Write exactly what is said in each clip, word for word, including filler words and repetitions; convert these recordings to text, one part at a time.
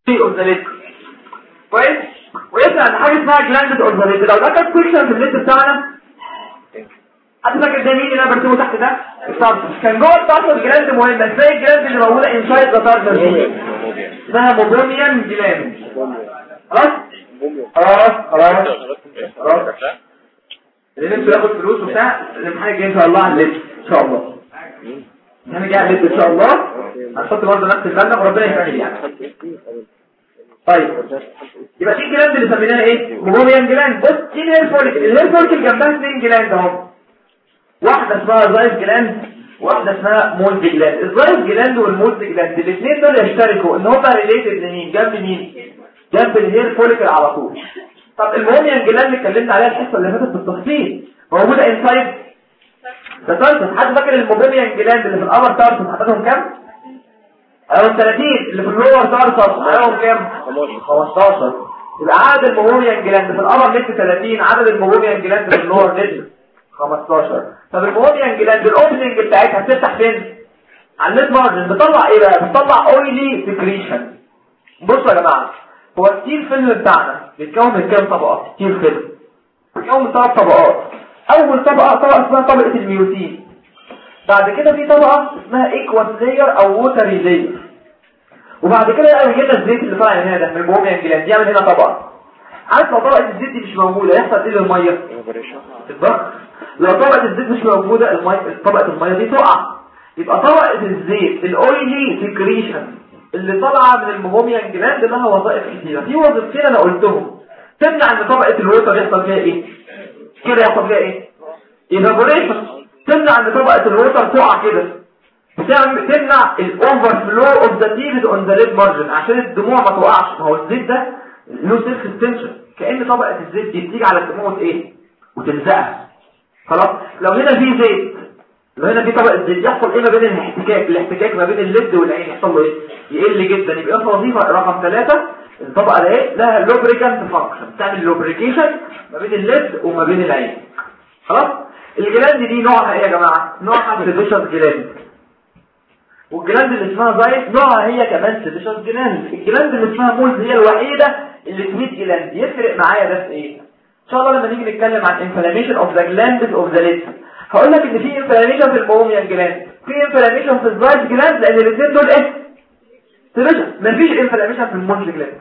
اوف ذا ليد كويس. ويسأل عن حاجه اسمها جلاند اوف ذا ليد. لو ده كان كويشن في الليد بتاعنا حد فاكر ده مين اللي انا برسمه تحت ده؟ التارسس. كان جوه التارسس جلاند مهمه. ازاي الجلاند اللي موجوده انسايد ذا تارسس دي اسمها موبوميان جلاند. خلاص خلاص خلاص خلاص اللي نفسه ياخد فلوس وبتاع الامتحان الجاي ان شاء الله على الليد ان شاء الله. انا جاي على الليد ان شاء الله هنحط برضه نفس المبلغ وربنا يسهل يعني. طيب يبقى دي الجلاند اللي سميناها ايه؟ موبوميان جلاند. بص دي الهير فوليكل. الهير فوليكل جنبها اثنين جلاند اهو. واحده اسمها زايف جلاند واحده اسمها مولد جلاند. الزايف جلاند والمولد جلاند الاثنين دول يشتركوا ان هم ريليتد لمين؟ جنب مين؟ جنب الهير فوليكل على طول. طب الموبوميان جلاند اللي اتكلمنا عليها الحصه اللي فاتت بالتفصيل موجوده انسايد ده تارسس. حد فاكر الموبوميان جلاند اللي في الابر تارسس عددهم كام؟ اهو ثلاثين. اللي في اللور تارسس عددهم كام؟ خمستاشر. يبقى عدد الموبوميان جلاند في الابر ليد ثلاثين، عدد الموبوميان جلاند في اللور ليد خمستاشر. طب الموبوميان جلاند الاوبننج بتاعتها بتفتح فين؟ على الليد مارجن. بتطلع ايه بقى؟ بتطلع اويلي سكريشن. بصوا يا جماعه هو الستيل فيلم بتاعنا بيتكون من كام طبقه؟ ستيل فيلم بيتكون من ثلاث طبقات. اول طبقه طبقه اسمها طبقه الميوتين. بعد كده في طبقه اسمها ايكوس لاير او ووتري لاير. وبعد كده يعمل هنا الزيت اللي طالع هنا ده من الموبوميان جلاند يعمل هنا طبقه. عارف لو طبقه الزيت دي مش موجوده يحصل ايه للميه؟ الضغط. لو طبقه الزيت مش موجوده الميه طبقه الميه دي تقع. يبقى طبقه الزيت الاويلي سكريشن اللي طالعه من الموبوميان جلاند لها وظائف كتيره. في وظيفتين انا قلتهم تمنع ان طبقه الووتر يحصل فيها ايه؟ كده يحصل فيها ايه؟ ايفابوريشن. تمنع ان طبقه الووتر تقع كده. بتعمل تمنع الاوفر فلو اوف ذا ليفيد اون ذا ليد مارجن عشان الدموع ما توقعش. ما هو الزيت ده له سيلف اكستنشن كأن طبقه الزيت دي بتيجي على الدموع ايه وتلزقها. خلاص لو هنا في زيت لو هنا في طبقه زيت يحصل ايه ما بين الاحتكاك الاحتكاك ما بين الليد والعين يحصل له ايه؟ يقل جدا. يبقى وظيفه رقم ثلاثة الطبقه ده ايه لها لوبريكانت فانكشن تعمل لوبريكيشن ما بين الليد وما بين العين. خلاص الجلاند دي نوعها ايه يا جماعه؟ نوعها سيديشس جلاند. والجلاند اللي اسمها زايت نوعها هي كمان سيديشس جلاند. الجلاند اللي اسمها مولز هي الوحيده اللي تميت جلاند. يفرق معايا ده في ايه؟ ان شاء الله لما نيجي نتكلم عن انفلاميشن اوف ذا جلاند اوف ذا ليد هقول لك ان في انفلاميشن في الموبوميان جلاند في انفلاميشن في الزايت جلاند لان الاثنين دول ايه؟ سيديشس. مفيش انفلاميشن في المولز جلاند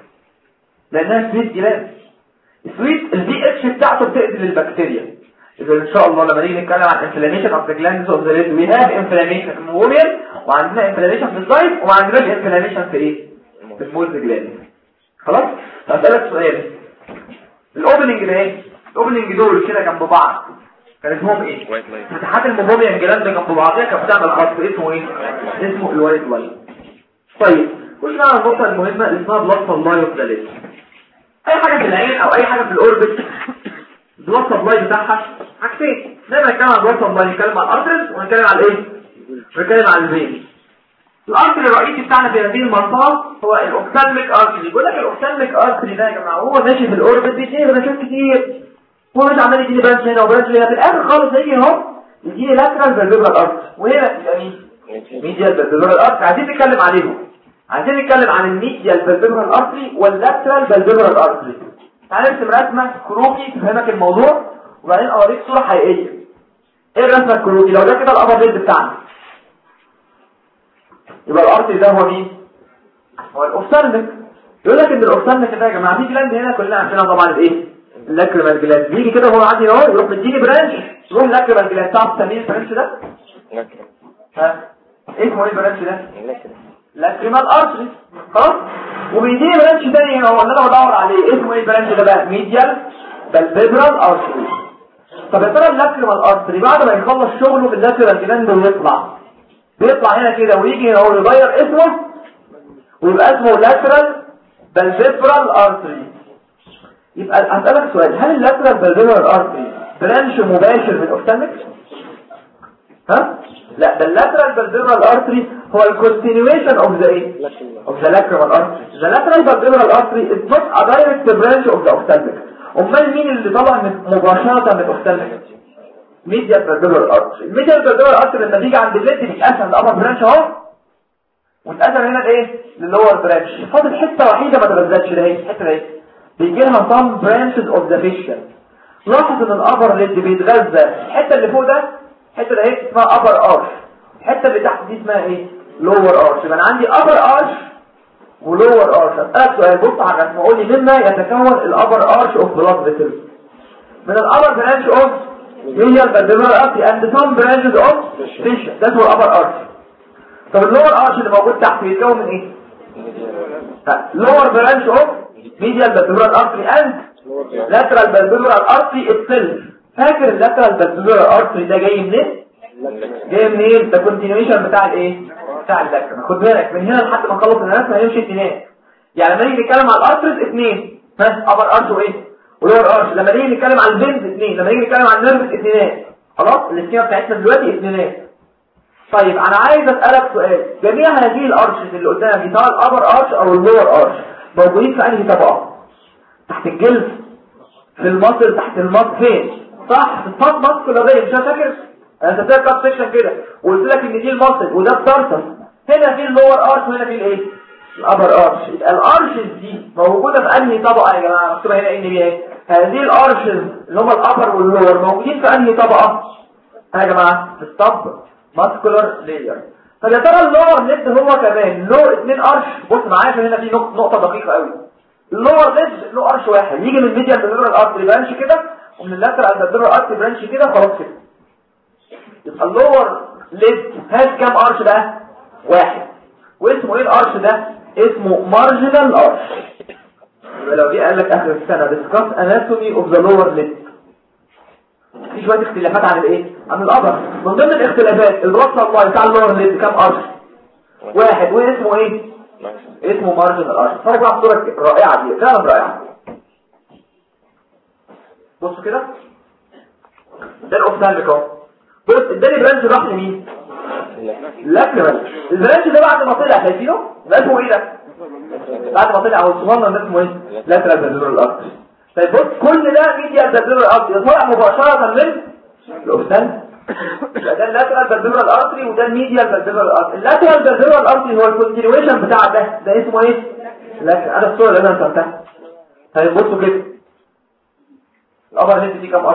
لانها سويت جلاند. السويت البي اتش بتاعته بتقتل البكتيريا. إذا إن شاء الله لما نيجي نتكلم عن inflammation of the glands of the lid we have inflammation في الموبوميان وعندنا inflammation في الزايت وما عندناش inflammation في إيه؟ في المولز جلاند. خلاص؟ هسألك سؤال. الأوبننج ده إيه؟ الأوبننج دول كده جنب بعض كان اسمهم إيه؟ فتحات الموبوميان جلاند جنب بعضها كانت بتعمل خط اسمه إيه؟ اسمه الوايت لاين. طيب خش على النقطة المهمة اللي اسمها بلاد سبلاي اوف ذا ليد. أي حاجة في العين أو أي حاجة في الأوربت البلاد سبلاي بتاعها حاجتين. دايما نتكلم عن البلاد سبلاي نتكلم عن الارترز ونتكلم عن الايه؟ نتكلم عن الفين. الارتري الرئيسي بتاعنا في هذه المنطقه هو الاوكتالميك ارتري. بيقول لك الاوكتالميك ارتري ده يا جماعه هو ماشي في الاوربت بيديني برانشات كتير. هو مش عمال يديني برانش هنا وبرانش هنا. في الاخر خالص هيجي اهو يديني لاترال فالفيبرال ارتري وهنا يبقى مين؟ ميديال فالفيبرال ارتري. عايزين نتكلم عليهم. عايزين نتكلم عن الميديال فالفيبرال ارتري واللاترال فالفيبرال ارتري. تعالى نرسم رسمه كروكي تفهمك الموضوع وبعدين اوريك صوره حقيقيه. ايه الرسمه الكروكي؟ لو ده كده الابر ليد بتاعنا يبقى الارتري ده هو مين؟ هو الاوفثالميك. يقول لك ان الاوفثالميك ده يا جماعه في جلاند هنا كلنا عارفينها طبعا الايه؟ اللاكريمال جلاند. بيجي كده وهو عندي اهو يروح مديني برانش يروح لاكريمال جلاند. تعرف تسميه البرانش ده؟ لاكريمال. ها اسمه ايه البرانش ده؟ لاكريمال ارتري. خلاص وبيديني برانش ثاني هنا هو اللي انا بدور عليه. اسمه ايه البرانش ده بقى؟ ميديال فالفيبرال ارتري. طب يا ترى اللاكريمال ارتري بعد ما يخلص شغله في اللاكريمال جلاند ويطلع بيطلع هنا كده ويجي هنا هو يغير اسمه ويبقى اسمه لاترال فالفيبرال ارتري. يبقى هسألك سؤال. هل اللاترال فالفيبرال ارتري برانش مباشر من الاوفثالميك؟ ها؟ لا ده اللاترال فالفيبرال ارتري هو الكونتينيويشن اوف ذا ايه؟ اوف ذا lateral artery. The lateral vertebral artery is not a direct branch of the ophthalmic. امال مين اللي طلع مباشره من الاوفثالميك؟ medial vertebral artery. الميديال vertebral artery لما بيجي عند الليد بيتقسم لابر برانش اهو واتقسم هنا لايه للور برانش. فاضل حته وحيده ما تغذتش ده، هي الحته دي بيجي لها some branches of the fascia. لاحظ ان الابر ليد بيتغذى الحته اللي فوق ده، الحته اللي هي اسمها upper arch، الحته اللي تحت دي اسمها ايه lower arch. يبقى انا عندي upper arch ولور arch. اسالك سؤال، بص على الرسم قول لي مما يتكون الابر arch of blood vessels. من الابر برانش of medial vertebral artery and some branches of fascia. ده هو الابر arch. طب اللور arch اللي موجود تحت بيتكون من ايه؟ lower branch of medial vertebral artery and lateral vertebral artery itself. فاكر اللاترال vertebral artery ده جاي منين؟ جاي منين؟ ده continuation بتاع الايه؟ بتاع اللاترال. خد بالك من هنا لحد ما نخلص الرسم هيمشي اتنين. يعني لما نيجي نتكلم على الارترز اثنين، ها upper arch وايه؟ ولور arch. لما نيجي نتكلم على الفينز اثنين، لما نيجي نتكلم على النيرفز اثنين. خلاص السكيما بتاعتنا دلوقتي اثنين. طيب انا عايز اسالك سؤال، جميع هذه الارشز اللي قدامك دي سواء الابر ارش او اللور ارش موجودين في انهي طبقه؟ تحت الجلد، في المصل، تحت المصل، فين؟ صح، في الفات ماسكولار رينج. مش فاكر انا سبتها كات سيكشن كده وقلت لك ان دي المصل وده التارسس، هنا في اللور ارش وهنا في الايه الابر ارش. يبقى الارشز دي موجوده في انهي طبقه يا جماعه؟ مكتوبه هنا ان بي ايه. هذه الارشز اللي هم الابر واللور موجودين في انهي طبقه يا جماعه؟ في السب ماسكولار لاير. طب يا ترى اللور ليد هو كمان له اثنين ارش؟ بص معايا عشان هنا في نقطه دقيقه قوي. اللور ليد له ارش واحد يجي من الميديال فيرتبرال ارتري برانش كده ومن اللاترال فيرتبرال ارتري برانش كده، خلاص كده. يبقى اللور ليد هاز كام ارش بقى؟ واحد. واسمه ايه الارش ده؟ اسمه مارجنال ارش. يبقى لو جه قال لك اخر السنه discuss anatomy of the lower lid، في شويه اختلافات عن الايه عن الابر. من ضمن الاختلافات الرصه الله بتاع اللور ليد كام ارش؟ واحد. واسمه ايه؟ اسمه مارجنال ارش. فرق بقى الصوره رائعه دي، فعلا رائعه. بصوا كده ده الاوفتالميك اهو. بص اداني برانش راح لمين؟ اللاترال. البرانش ده بعد ما طلع شايفينه ده اسمه ايه ده؟ بعد ما طلع اهو صغنن ده اسمه ايه؟ لاترال فيرتبرال ارتري. طيب بص كل ده ميديال فيرتبرال ارتري طالع مباشره من الاوفتالميك. يبقى ده اللاترال فيرتبرال ارتري وده الميديال فيرتبرال ارتري. اللاترال فيرتبرال ارتري هو الكونتينيويشن بتاع ده، ده اسمه ايه؟ لاترال. انا الصوره اللي انا رسمتها. طيب بصوا كده الابر هيد دي كام ارش؟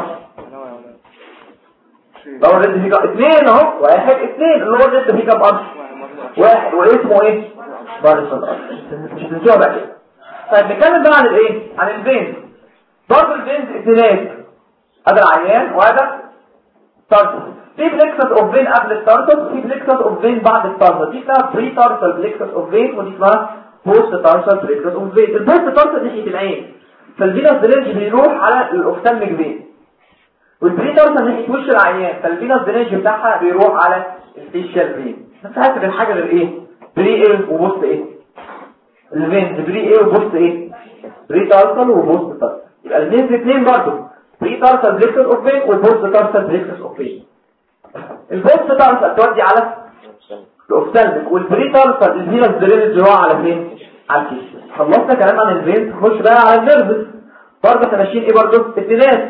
اللور هيد فيه كام؟ اثنين اهو. واحد اثنين. اللور هيد فيه كام ارش؟ واحد. واسمه ايه؟ مارجنال ارش. مش هتنسوها بقى كده. طيب نتكلم بقى عن الايه؟ عن الفينز. برضه الفينز اثنينات، هذا العيان وهذا تارسس. في بليكسس اوف فين قبل التارسس، في بليكسس اوف فين بعد التارسس. دي اسمها بري تارسال بليكسس اوف فين ودي اسمها بوست تارسال بليكسس اوف فين. البوست تارسال ناحيه العين، فالفينوس درينج بيروح على الاوفتالميك فين، والبري تارسال ناحيه وش العيان، فالفينوس درينج بتاعها بيروح على الفيشيال فين. بس عارف الحاجه غير ايه؟ بري ايه وبوست ايه؟ الفينز بري ايه وبوست ايه؟ بري تارسال وبوست تارسال. يبقى الفينز اثنين برضه، بري تارسال بليكسس اوف فين والبوست تارسال بليكسس اوف فين. البوست تارسال تودي على الاوفتالميك، والبري تارسال الفينوس درينج يروح على فين؟ على الفيشيال. خلصنا كلام عن الفينز، نخش بقى على النيرفز. برضه احنا ماشيين ايه برضه؟ اثنينات.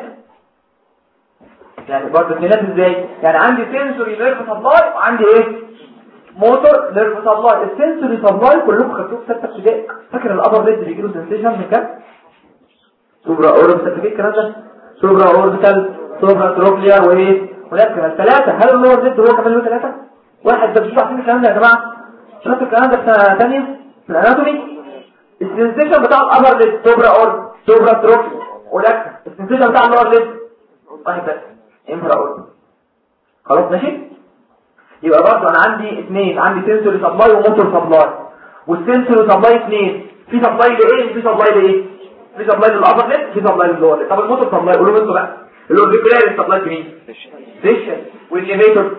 يعني برضه اثنينات ازاي؟ يعني عندي سنسوري نيرف سبلاي وعندي ايه؟ موتور نيرف سبلاي. السنسوري سبلاي كلكم خدتوه في سته ابتدائي. فاكر الابر ليد بيجي له سنسيشن من كام؟ سوبرا اوربيتال. فاكر الكلام ده؟ سوبرا اوربيتال، سوبرا تروكليار وايه؟ ولكن الثلاثه. هل اللور ليد هو كمان له ثلاثه؟ واحد. ده مش عارفين الكلام ده يا جماعه؟ شفتوا الكلام ده في سنه ثانيه في الاناتومي؟ السنسيشن بتاع الابر ليد سوبرا اوربيتال، سوبرا تروكليار، ولكن السنسيشن بتاع اللور ليد واحد بس، انفرا اوربيتال. خلاص ماشي؟ يبقى برضه انا عندي اثنين، عندي سنسوري سبلاي وموتور سبلاي. والسنسوري سبلاي اثنين، في سبلاي لايه وفي سبلاي لايه؟ في سبلاي للابر ليد، في سبلاي لللور ليد. طب الموتور سبلاي قولوا لي انتوا بقى، الاوربيكولار سبلاي مين؟ فيشن. والليفيتور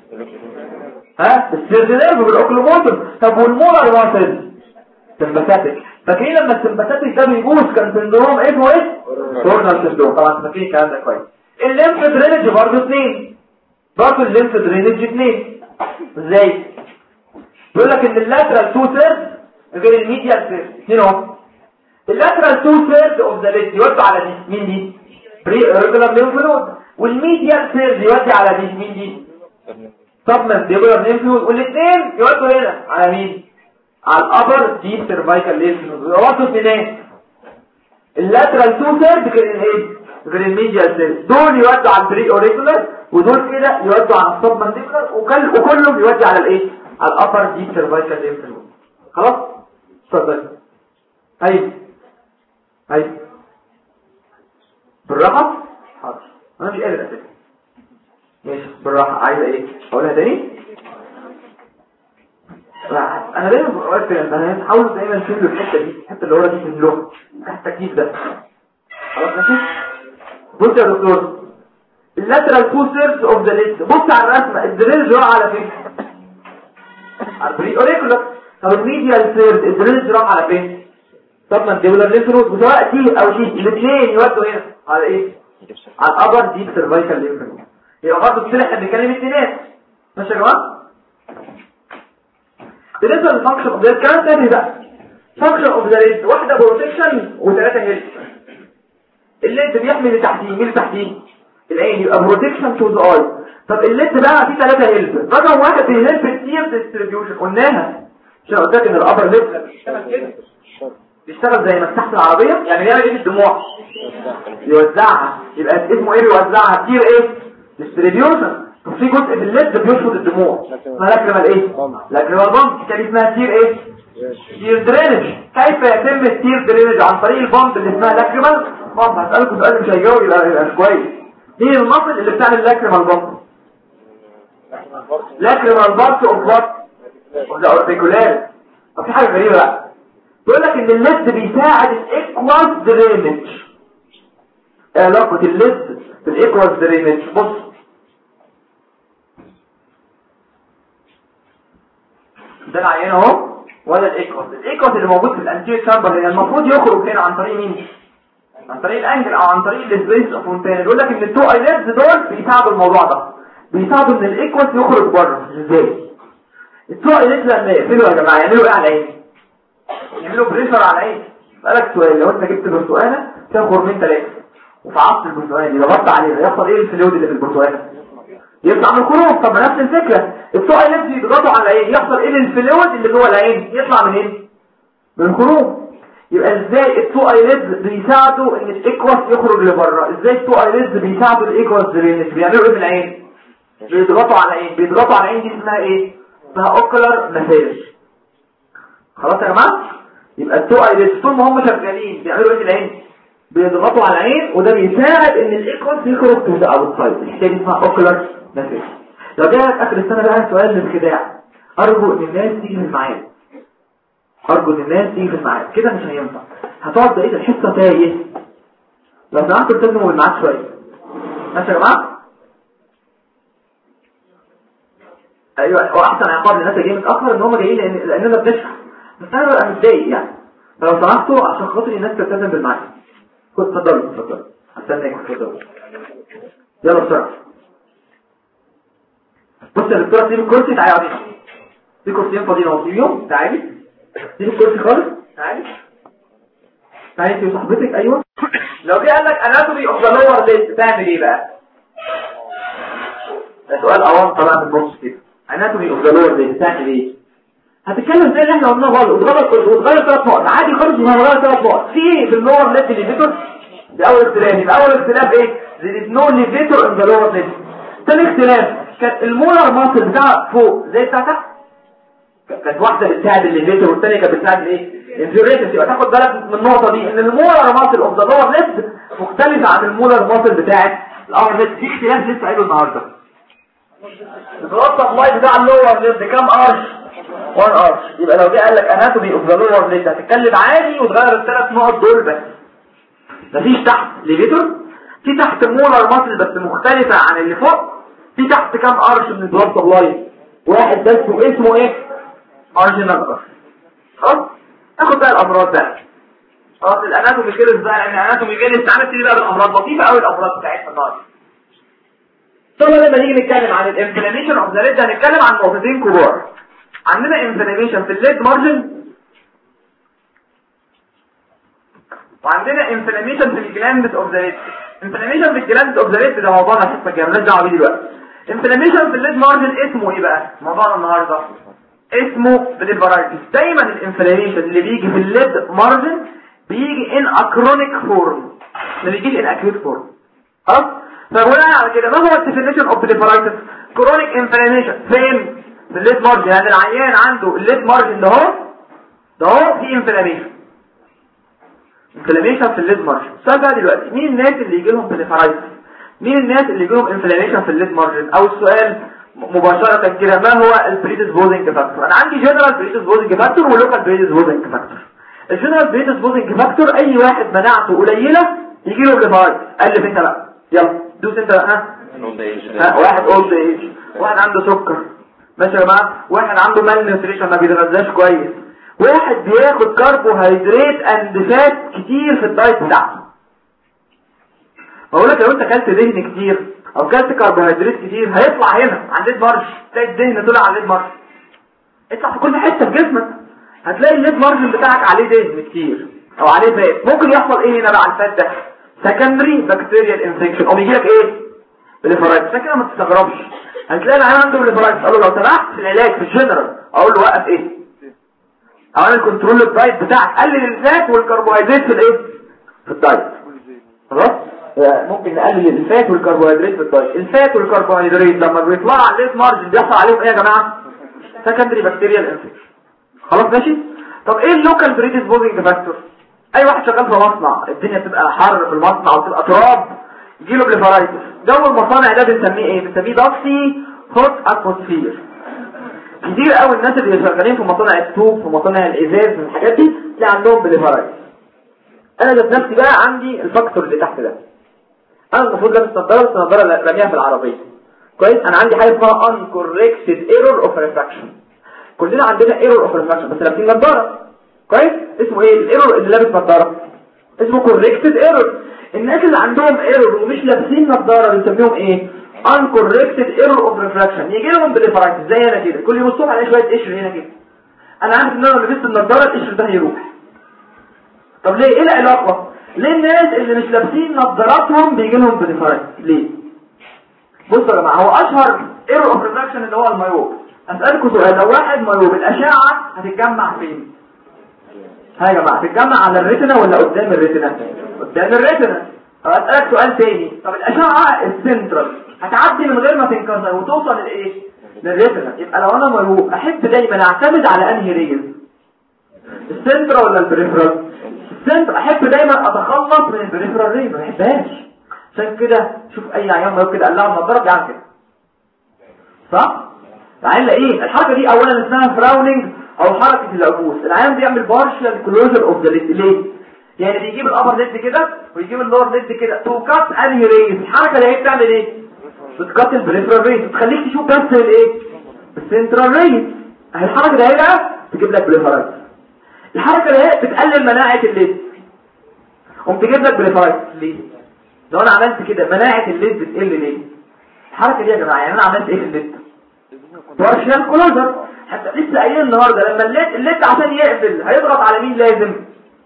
ها السيرفيلير بالاوكلوموتور. طب والمولر واسل سمباثيك. فاكرين لما السمباثيك ده بيبوظ كان سندروم ايه هو ايه؟ كورنال سندروم. طبعا فاكرين الكلام ده كويس. الليمف درينج برضه اثنين، برضه الليمف درينج اثنين. ازاي؟ بيقول لك ان اللاترال تو ثيرد غير الميديال ثيرد. اثنين اهو. اللاترال تو ثيرد اوف ذا ليد يودي على دي. مين دي؟ بري ريجولار ليمف نود. والميديال ثيرد يودي على دي. مين دي؟ سبمنت ريجولار ليمف نود. والاثنين يودوا هنا على مين؟ على الابر ديب سيرفايكال ليمف نود. وصلت منين؟ اللاترال تو سيرد غير الايه؟ غير الميديال سيرد. دول يودوا على البري اوريكولار ودول كده يودوا على السب مانديبولار وكل وكلهم يودي على الايه؟ على الابر ديب سيرفايكال ليمف نود. خلاص؟ اتفضل. ايوه ايوه بالراحه. حاضر انا مش قادر اسكت. ماشي بالراحه. عايزه ايه؟ اقولها تاني؟ انا دايما بقول كده انا حاول دايما تشيل الحته دي، الحته اللي ورا دي من اللغه تحت التكييف ده. خلاص ماشي. بص يا دكتور، اللاترال تو سيرز اوف ذا ليد. بص على الرسمه، الدرينج راح على فين؟ على البري اوريكولار. طب الميديال سيرز الدرينج راح على فين؟ طب مانديبولار ليمف نود. سواء دي او دي الاثنين يودوا هنا على ايه؟ على الابر ديب سيرفايكال ليمف نود. يبقى برضه كده احنا بنتكلم اثنينات. ماشي يا جماعه؟ بالنسبه للفانكشن اوف ذا الكلام تاني بقى. فانكشن اوف ذا ليد واحده بروتكشن وثلاثه هيلث. الليد بيحمي اللي تحتيه. مين اللي تحتيه؟ العين. يبقى بروتكشن تو ذا اي. طب الليد بقى فيه ثلاثه هيلث. رقم واحد بيهلب التير ديستريبيوشن. قلناها عشان قلت لك ان الابر ليد بيشتغل كده، بيشتغل زي مساحه العربيه. يعني بيعمل ايه بالدموع؟ يوزعها. يبقى اسمه ايه بيوزعها؟ تير ايه؟ ديستريبيوشن. وفي جزء في الليد بيشفط الدموع اسمها لاكريمال ايه؟ لاكريمال بامب. كان اسمها تير ايه؟ تير درينج. كيف يتم التير درينج؟ عن طريق البامب اللي اسمها لاكريمال بامب. هسألكم سؤال مش هيجاوب يبقى يبقى كويس. ايه المصل اللي بتعمل لاكريمال بامب؟ لاكريمال بامب اوف وات؟ اوف ذا اوربيكولار. طب في حاجه غريبه بقى، بيقول لك ان الليد بيساعد الايكواس درينج. ايه علاقه الليد بالايكواس درينج؟ بص ده العيان اهو ولا الايكوس. الايكوس اللي موجود في الانتيريور شامبر هنا المفروض يخرج هنا عن طريق مين؟ عن طريق الانجل او عن طريق السبيس اوف فونتين. يقول لك ان التو ايليدز دول بيساعدوا الموضوع ده، بيساعدوا ان الايكوس يخرج بره. ازاي؟ التو ايليدز لما يقفلوا يا جماعه يعملوا ايه على العين؟ يعملوا بريشر على العين. اسالك سؤال، لو انت جبت برتقانه فيها خرمين ثلاثه وفعصت البرتقانه دي ضغطت عليها يحصل ايه الفلويد اللي في البرتقانه؟ يطلع من الخروج. طب نفس الفكره، التو ايليدز يضغطوا على العين يحصل ايه للفلويد اللي جوه العين؟ يطلع من ايه؟ من الخروج. يبقى ازاي التو ايليدز بيساعدوا ان الايكواس يخرج لبره؟ ازاي التو ايليدز بيساعدوا الايكواس درينج؟ بيعملوا ايه في العين؟ بيضغطوا على العين. بيضغطوا على العين دي اسمها ايه؟ اسمها اوكولار مساج. خلاص يا جماعه؟ يبقى التو ايليدز طول ما هم شغالين بيعملوا ايه في العين؟ بيضغطوا على العين وده بيساعد ان الايكواس يخرج تو ذا اوتسايد. الحته دي اسمها اوكولار مساج. لو جاءت اخر السنه بقى سؤال للخداع، ارجو ان الناس تيجي في الميعاد. ارجو ان الناس تيجي في الميعاد، كده مش هينفع. هتقعد بقيه الحصه تايه. لو سمحتوا التزموا بالميعاد شويه. ماشي يا جماعه؟ ايوه هو احسن عقاب للناس اللي جايه متاخر ان هم جايين لان لاننا بنشرح، بس انا ببقى متضايق يعني. فلو سمحتوا عشان خاطر الناس تلتزم بالميعاد. خد اتفضلوا اتفضلوا. هستناكم اتفضلوا. يلا بسرعه. بص يا دكتوره سيب الكرسي تعالي اقعدي. في كرسيين فاضيين اهو سيبيهم. تعالي سيب الكرسي خالص. تعالي تعالي انت وصاحبتك. ايوه لو جه قال لك اناتومي اوف ذا لور ليد تعمل ايه بقى؟ ده سؤال اوان طلع من النص كده. اناتومي اوف ذا لور ليد تعمل ايه؟ هتتكلم زي اللي احنا قلناه غلط وتغلط وتغير ثلاث نقط عادي خالص. وهنغير ثلاث نقط في ايه في اللور ليد ليفيتور. ده اول اختلاف. يبقى اول اختلاف ايه؟ there is no levator in the lower limb. ثاني اختلاف كانت المولر ماسل بتاع فوق زي بتاع تحت. كانت واحده بتساعد الليفيتور والثانيه كانت بتساعد الايه؟ الانفيوريتس. يبقى تاخد بالك من النقطه دي ان المولر ماسل اوف ذا لور ليب مختلفه عن المولر ماسل بتاعت الابر ليب. في اختلاف لسه قايله النهارده. البلاد سبلاي بتاع اللور ليب كام ارش؟ واحد ارش. يبقى لو جه قال لك اناتومي اوف ذا لور ليب هتتكلم عادي وتغير الثلاث نقط دول بس. مفيش تحت ليفيتور، في تحت مولر ماسل بس مختلفه عن اللي فوق. في تحت كام ارش من البلاد سبلاي؟ واحد بس واسمه ايه؟ ارجنال ارش. خلاص ناخد بقى الامراض بقى. خلاص الاناتومي كده بقى لان الاناتومي جاي نستعمل تيجي بقى بالامراض لطيفه قوي الامراض بتاعتنا النهارده. ثم لما نيجي نتكلم عن الانفلاميشن اوف ذا ليد هنتكلم عن نقطتين كبار. عندنا انفلاميشن في الليد مارجن وعندنا انفلاميشن في الجلاندز اوف ذا ليد. انفلاميشن في الجلاندز اوف ذا ليد ده موضوعنا الحصه الجايه مالناش دعوه بيه دلوقتي. انفلاميشن في الليد مارجن اسمه ايه بقى؟ موضوعنا النهارده اسمه بليفرايتس. دايما الانفلاميشن اللي بيجي في الليد مارجن بيجي ان اكرونيك فورم، ما بيجيش ان اكيوت فورم. خلاص؟ فبناء على كده ما هو الديفينيشن اوف بليفرايتس؟ كرونيك انفلاميشن فين؟ في الليد مارجن. يعني العيان عنده الليد مارجن ده اهو ده اهو في انفلاميشن انفلاميشن في الليد مارجن. السؤال بقى دلوقتي مين الناس اللي يجي لهم بليفرايتس؟ مين الناس اللي يجي لهم انفلاميشن في الليد مارجن؟ او السؤال مباشرة كده ما هو البريديسبوزنج فاكتور؟ انا عندي جنرال بريديسبوزنج فاكتور ولوكال بريديسبوزنج فاكتور. الجنرال بريديسبوزنج فاكتور اي واحد مناعته قليله يجي له بليفرايتس. الف انت بقى يلا دوس انت بقى. ها, ها واحد اولد ايج، واحد عنده سكر ماشي يا جماعه، واحد عنده مال نيوتريشن ما بيتغذاش كويس، واحد بياخد كربوهيدرات اند فات كتير في الدايت بتاعته. بقول لك لو انت اكلت دهن كتير او اكلت كربوهيدرات كتير هيطلع هنا عند الليد مارج، تلاقي الدهن طلع على الليد مارج، اطلع في كل حته في جسمك هتلاقي الليد مارجن بتاعك عليه دهن كتير او عليه فات. ممكن يحصل ايه هنا بقى على الفات ده؟ سكندري بكتيريال انفكشن او يجي لك ايه؟ بليفرايتس. عشان كده ما تستغربش هتلاقي العيان عنده بليفرايتس اقول له لو سمحت في العلاج في الجنرال اقول له وقف ايه؟ اعمل كنترول الدايت بتاعك، قلل الفات والكربوهيدرات في الايه؟ في الدايت. خلاص؟ ممكن نقلل الفات والكربوهيدرات في الدايت. الفات والكربوهيدرات لما بيطلعوا على الليد مارجن بيحصل عليهم ايه يا جماعه؟ سكندري بكتيريال انفكشن. خلاص ماشي. طب ايه اللوكال بريديسبوزنج فاكتور؟ اي واحد شغال في مصنع الدنيا بتبقى حر في المصنع وتبقى تراب يجيله بليفرايتس. جو المصانع ده بنسميه ايه؟ بنسميه داكسي هوت اتموسفير. كتير قوي الناس اللي شغالين في مصانع الطوب في مصانع الازاز من الحاجات دي تلاقي عندهم بليفرايتس. انا ذات نفسي بقى عندي الفاكتور اللي تحت ده. انا المفروض لابس نظاره بس نظاره راميها في العربيه كويس. انا عندي حاجه اسمها uncorrected error of refraction. كلنا عندنا ايرور اوف ريفراكشن بس لابسين نظاره كويس. اسمه ايه الايرور اللي لابس نظاره؟ اسمه كوركتد ايرور. الناس اللي عندهم ايرور ومش لابسين نظاره بنسميهم ايه؟ uncorrected error of refraction. يجي لهم بليفرايتس زي انا كده كل يوم الصبح الاقي شويه قشر هنا كده. انا عارف ان انا لو لبست النظاره القشر ده هيروح. طب ليه؟ ايه العلاقه؟ ليه الناس اللي مش لابسين نظاراتهم بيجي لهم بليفرايتس؟ ليه؟ بصوا يا جماعه هو اشهر ايرور اوف ريفراكشن اللي هو المايوب. اسالكم سؤال، لو واحد مايوب الاشعه هتتجمع فين؟ ها يا جماعه هتتجمع على الريتنا ولا قدام الريتنا؟ قدام الريتنا. اسالك سؤال تاني، طب الاشعه السنترال هتعدي من غير ما تنكسر وتوصل لايه؟ للريتنا. يبقى لو انا مايوب احب دايما اعتمد على انهي ريز؟ السنترال ولا البريفرال؟ السنترال. احب دايما اتخلص من البريفرال ريز ما بحبهاش. عشان كده شوف اي عيان مايوب كده قلعه النضاره بيعمل كده صح؟ العيان ايه الحركه دي؟ اولا اسمها فراونينج او حركه العبوس. العيان بيعمل بارشال كلوجر اوف ذا ليد. ليه؟ يعني بيجيب الابر ليد كده ويجيب اللور ليد كده تو كات انهي ريز. الحركه دي بتعمل ايه؟ بتكات البريفرال ريز بتخليك تشوف بس الايه؟ السنترال ريز. اهي الحركه دي بقى تجيب لك بليفرايتس. الحركه دي بتقلل مناعه الليد قوم تجيب لك بليفرايتس. ليه؟ لو انا عملت كده مناعه الليد بتقل ليه؟ الحركه دي يا جماعه يعني انا عملت ايه في الليد؟ بارشال كلوجر. حتى لسه قايلين النهارده لما الليد الليد عشان يقفل هيضغط على مين؟ لازم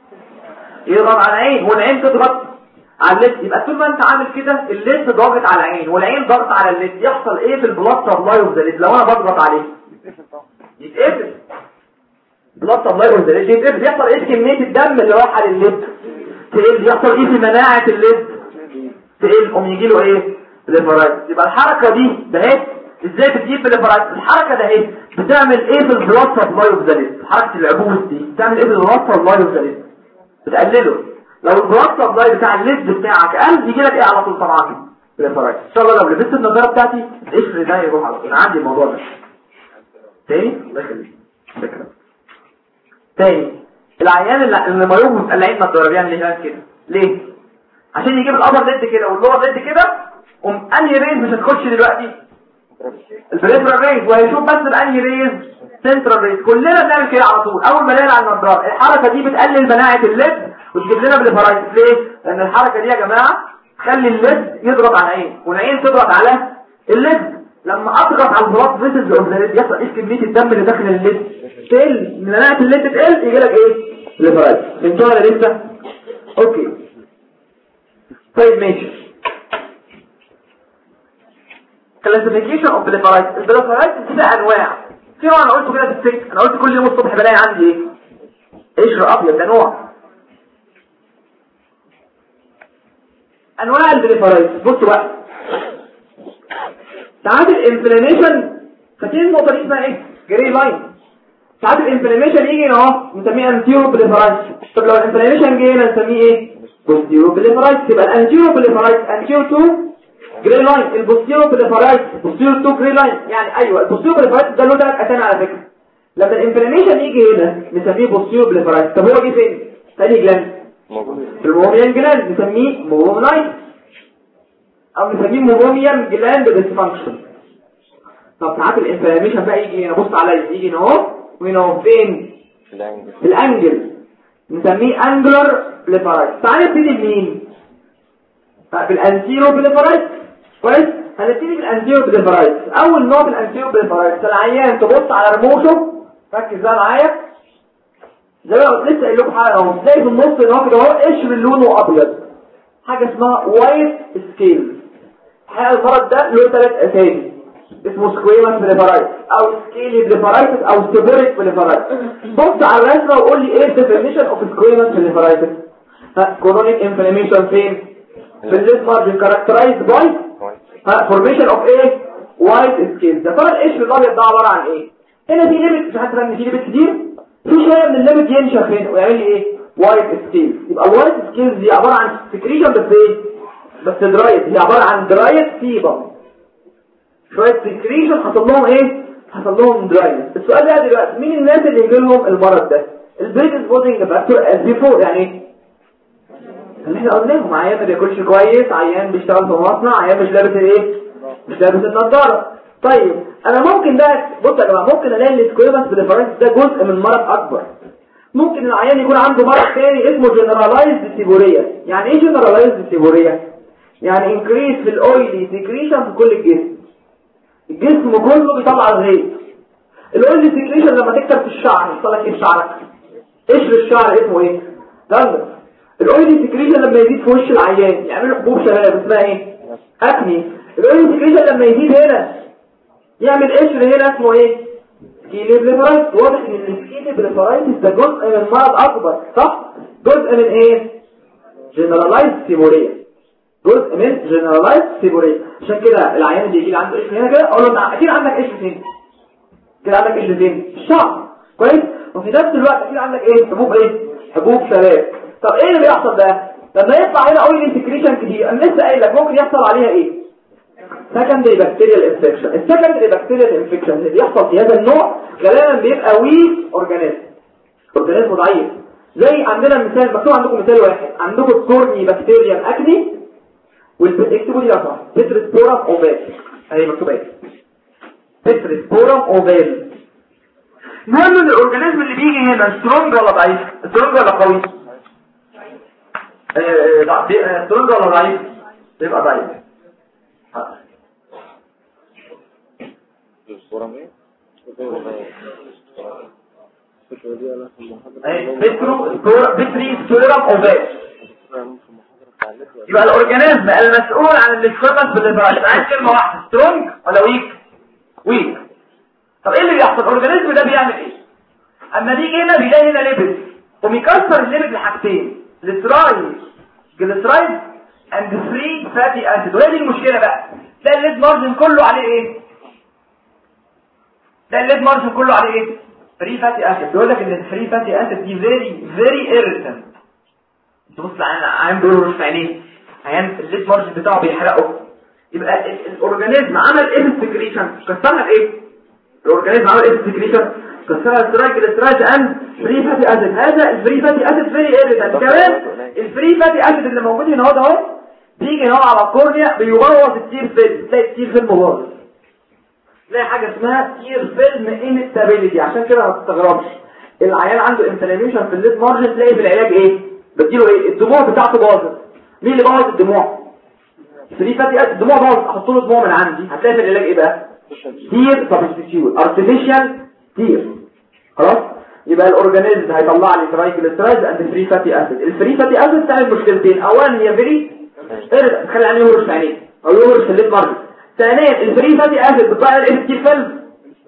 يضغط على العين والعين تضغط على الليد. يبقى طول ما انت عامل كده الليد ضاغط على العين والعين ضغط على الليد يحصل ايه في البلاد سبلاي اوف ذا ليد؟ لو انا بضغط عليه يتقفل بلاد سبلاي اوف ذا ليد يتقفل. يحصل ايه كميه الدم اللي رايحه للليد؟ تقل. يحصل ايه في مناعه الليد؟ تقل. قوم يجي له ايه؟ بليفرايتس. يبقى الحركه دي ده اهي ازاي بتجيب بليفرايتس؟ الحركه ده اهي بتعمل ايه في البلاد سبلاي اوف ذا ليد؟ حركه العبوس دي بتعمل ايه في البلاد سبلاي اوف ذا ليد؟ بتقلله. لو البلاد سبلاي بتاع الليد بتاعك قل يجي لك ايه على طول؟ طبعا بليفرايتس. ان شاء الله لو لبست النظاره بتاعتي القشر ده يروح على طول. انا عندي الموضوع ده تاني الله يخليك. فكره تاني العيان اللي اللي مايوب متقلعين نظاره بيعمل ايه كده؟ ليه؟ عشان يجيب الابر ليد كده واللور ليد كده قوم انهي ريز مش هتخش دلوقتي؟ البريفرال ريز. وهيشوف بس بانهي ريز؟ سنترال ريز. كلنا بنعمل كده على طول اول ما نقلع النظاره. الحركه دي بتقلل مناعه الليد وتجيب لنا بليفرايتس. ليه؟ لان الحركه دي يا جماعه تخلي الليد يضغط على العين والعين تضغط على الليد. لما اضغط على البلاد فيسلز اوف ذا ليد يحصل ايه كميه الدم اللي داخل الليد؟ تقل. مناعه الليد تقل يجي لك ايه؟ بليفرايتس. فهمتوا ولا لسه؟ اوكي طيب ماشي. classification of blepharophytes. البليفرايتس دي انواع في نوع انا قلته كده في السك، انا قلت كل يوم الصبح بلاقي عندي ايه؟ قشر ابيض، ده نوع. انواع البريفرايتس بصوا بقى، ساعات الانفلاميشن فاكرين النقطه دي اسمها ايه؟ جري لاين. ساعات الانفلاميشن يجي هنا اهو نسميه انتيرو بريفرايتس. طب لو الانفلاميشن جه هنا نسميه ايه؟ بوستيرو بريفرايتس. يبقى الانتيرو بريفرايتس انتيرو تو جري لاين، البوستيرو بريفرايتس بوستيرو تو جري لاين. يعني ايوه البوستيرو بريفرايتس ده له ثلاث اسامي على فكره. لما الانفلاميشن يجي هنا نسميه بوستيرو بريفرايتس. طب هو جه فين؟ ثاني جلاند في الموميان جلاند نسميه مومونايت، او نسميه موميان جلاند ديسفانكشن. طب ساعات الانفلاميشن بقى يجي هنا، بص عليا، يجي هنا اهو وهنا اهو فين؟ في الانجل نسميه انجلر بليفرايتس. تعالى نبتدي بمين؟ بالانتيرو بليفرايتس. كويس، هنبتدي بالانتيرو بليفرايتس. اول نوع من الانتيرو بليفرايتس العيان تبص على رموشه، ركز بقى معايا زي ما قلت لسه قايل لكم حاجه اهو، تلاقي في النص هنا كده اهو قشر لونه ابيض، حاجه اسمها وايت سكيل. الحقيقه المرض ده له ثلاث اسامي، اسمه سكويمس بليفرايتس او سكيلي بليفرايتس او سيبوريك بليفرايتس. بص على الرسمه وقول لي ايه الديفينيشن اوف سكويمس بليفرايتس. ها كرونيك انفلاميشن فين؟ في الليد مارجن كاركترايزد باي ها فورميشن اوف ايه؟ وايت سكيل. ده طبعا القشر الابيض ده عباره عن ايه؟ هنا في ليميت، مش حتى ان في ليميت كتير، في شويه من الليميت ينشف هنا ويعمل لي ايه؟ وايت سكيل. يبقى الوايت سكيل دي عباره عن سكريشن بس ايه؟ بس درايت، هي عباره عن درايت سيبم، شويه سكريشن حصل لهم ايه؟ حصل لهم درايت. السؤال ده دلوقتي مين الناس اللي يجي لهم المرض ده؟ البريدسبوزنج فاكتور از بيفور، يعني ايه؟ اللي احنا قلناهم، عيان ما بياكلش كويس، عيان بيشتغل في مصنع، عيان مش لابس ايه؟ مش لابس النضاره. طيب انا ممكن ده، بص يا جماعه، ممكن الاقي السكويمس بريفرنس ده جزء من مرض اكبر. ممكن العيان يكون عنده مرض ثاني اسمه جنرالايزد سيبوريا. يعني ايه جنرالايزد سيبوريا؟ يعني انكريس في الاويلي سكريشن في كل الجسم، الجسم كله بيطلع الغيط. الاويلي سكريشن لما تكتر في الشعر يحصل لك ايه في شعرك؟ قشر الشعر اسمه ايه؟ دندر. الاويلي سكريشن لما يزيد في وش العيان يعمل له حبوب شباب اسمها ايه؟ اكني. الاويلي سكريشن لما يزيد هنا يعمل قشر هنا اسمه ايه؟ سكيلي بليفرايتس. واضح ان السكيلي بليفرايتس ده جزء من مرض اكبر، صح؟ جزء من ايه؟ جنرالايز سيبوريا، جزء من جنرالايز سيبوريا. عشان كده العيان اللي يجي عنده قشر هنا كده اقول له اكيد عندك قشر فين؟ كده عندك قشر فين؟ في الشعر. كويس، وفي نفس الوقت اكيد عندك ايه؟ حبوب ايه؟ حبوب شباب. طب ايه اللي بيحصل ده؟ لما يطلع هنا اويل سكريشن كتير، انا لسه قايل لك ممكن يحصل عليها ايه؟ secondary bacterial infection. السكندري bacterial infection اللي بيحصل في هذا النوع غالبا بيبقى weak organism، organism ضعيف. زي عندنا مثال مكتوب عندكم مثال واحد، عندكم كورني بكتيريا اكني والاكتبوا دي اصلا بيترسبورم اوفال، اهي مكتوبه ايه؟ بيترسبورم اوفال. المهم ان الاورجانيزم اللي بيجي هنا سترونج ولا ضعيف؟ سترونج ولا قوي؟ ايه سترونج ولا ضعيف؟ يبقى ضعيف. بيترو بيتري سبورم اوفال. يبقى الاورجانيزم المسؤول عن السكويمس بالليفرايتس عايز كلمه واحده، سترونج ولا ويك؟ ويك. طب ايه اللي بيحصل؟ الاورجانيزم ده بيعمل ايه؟ اما بيجي هنا بيلاقي هنا ليبيد وبيكسر الليبيد لحاجتين، السترايد جليسرايد اند فري فاتي اسيد. وهي دي المشكله بقى، ده الليد مارجن كله عليه ايه؟ ده الليد مارجن كله عليه ايه؟ فري فاتي اسيد. بيقول لك ان الفري فاتي اسيد دي فيري فيري ايريتنت. تبص على عين دور في عينيه، عين الليد مارجن بتاعه بيحرقه. يبقى الاورجانيزم عمل ايه بالسكريشن؟ كسرها بايه؟ الاورجانيزم عمل ايه بالسكريشن؟ كسرها سترايك جليسرايد اند فري فاتي اسيد. هذا الفري فاتي اسيد فيري ايريتنت. كمان الفري فاتي اسيد اللي موجود هنا اهو ده بيجي هنا على الكورنيا بيبوظ التير فيلم، تلاقي التير فيلم باظ، تلاقي حاجه اسمها تير فيلم انستابيليتي. عشان كده ما تستغربش العيان عنده انفلاميشن في الليد مارجن تلاقي في العلاج ايه؟ بديله ايه؟ الدموع بتاعته باظت. مين اللي بوظ الدموع؟ فري فاتي اسيد. الدموع باظت، احط له دموع من عندي، هتلاقي في العلاج ايه بقى؟ تير سبستيتيوت ارتفيشال تير. خلاص، يبقى الاورجانيزم هيطلع لي ترايجليسرايد اند فري فاتي اسيد. الفري فاتي اسيد تعمل مشكلتين، اولا هي فيري تخلي عينيه يهرش في عينيه او يهرش في الليد مارجن. ثانيا الفري فاتي اسيد بتضيع الايه؟ التير فيلم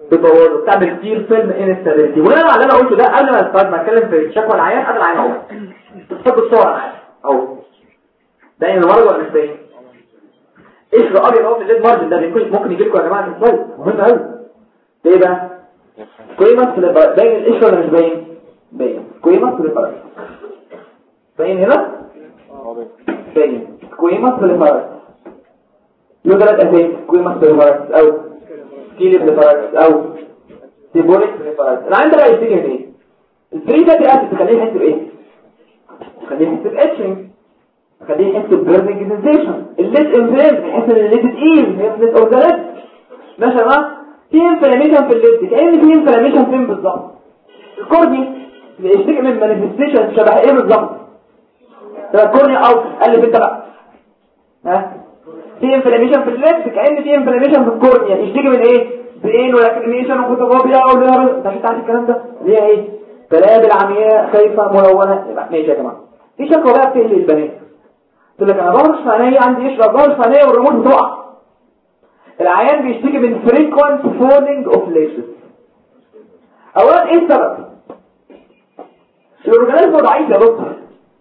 بتبوظه، بتعمل كتير فيلم انستابيليتي. وانا على اللي انا قلته ده قبل ما استاذ ما اتكلم في شكوى العيان قبل العيان اهو تحطوا الصور معايا اهو باين المرض ولا مش باين؟ ايش الابيض اهو في الليد مارجن ده بيكون ممكن يجي لكم يا جماعه في السلايد مهم قوي. ليه بقى؟ كويمس باين الايش ولا مش باين؟ باين كويمس بالفرق باين هنا باين كويمس بالفرق يدرك اساسي كويمس بالفرق او كيلي بالفرق او سيبوريك بالفرق. العين ده بقى يشتكي من ايه؟ الفري فاتي اسيد تخليه يحس بايه؟ تخليه يحس باتشنج، تخليه يحس ببيرنينج سنسيشن، الليد انفلام يحس ان الليد تقيل هي الليد اورجانيزم ماشي يا جماعه. في انفلاميشن في الليد كأن في انفلاميشن فين بالظبط؟ الكورني بيشتكي من مانيفستيشن شبه ايه بالظبط؟ ده الكورني اوت قال انت بقى ها في انفلاميشن في الليد كأن في انفلاميشن في الكورنيا يشتكي من ايه؟ بين ولاكريميشن وفوتوفوبيا والهرس انت عشان تعرف الكلام ده اللي هي ايه؟ بلاد العمياء خايفه ملونه. ماشي يا جماعه في شكوى بقى بتقلق البنات تقول لك انا بهرش في عينيا عندي يشرب بهرش في عينيا والريموت بتقع. العيان بيشتكي من frequent falling of lashes. اولا ايه السبب؟ الاورجانيزم ضعيف يا دكتور.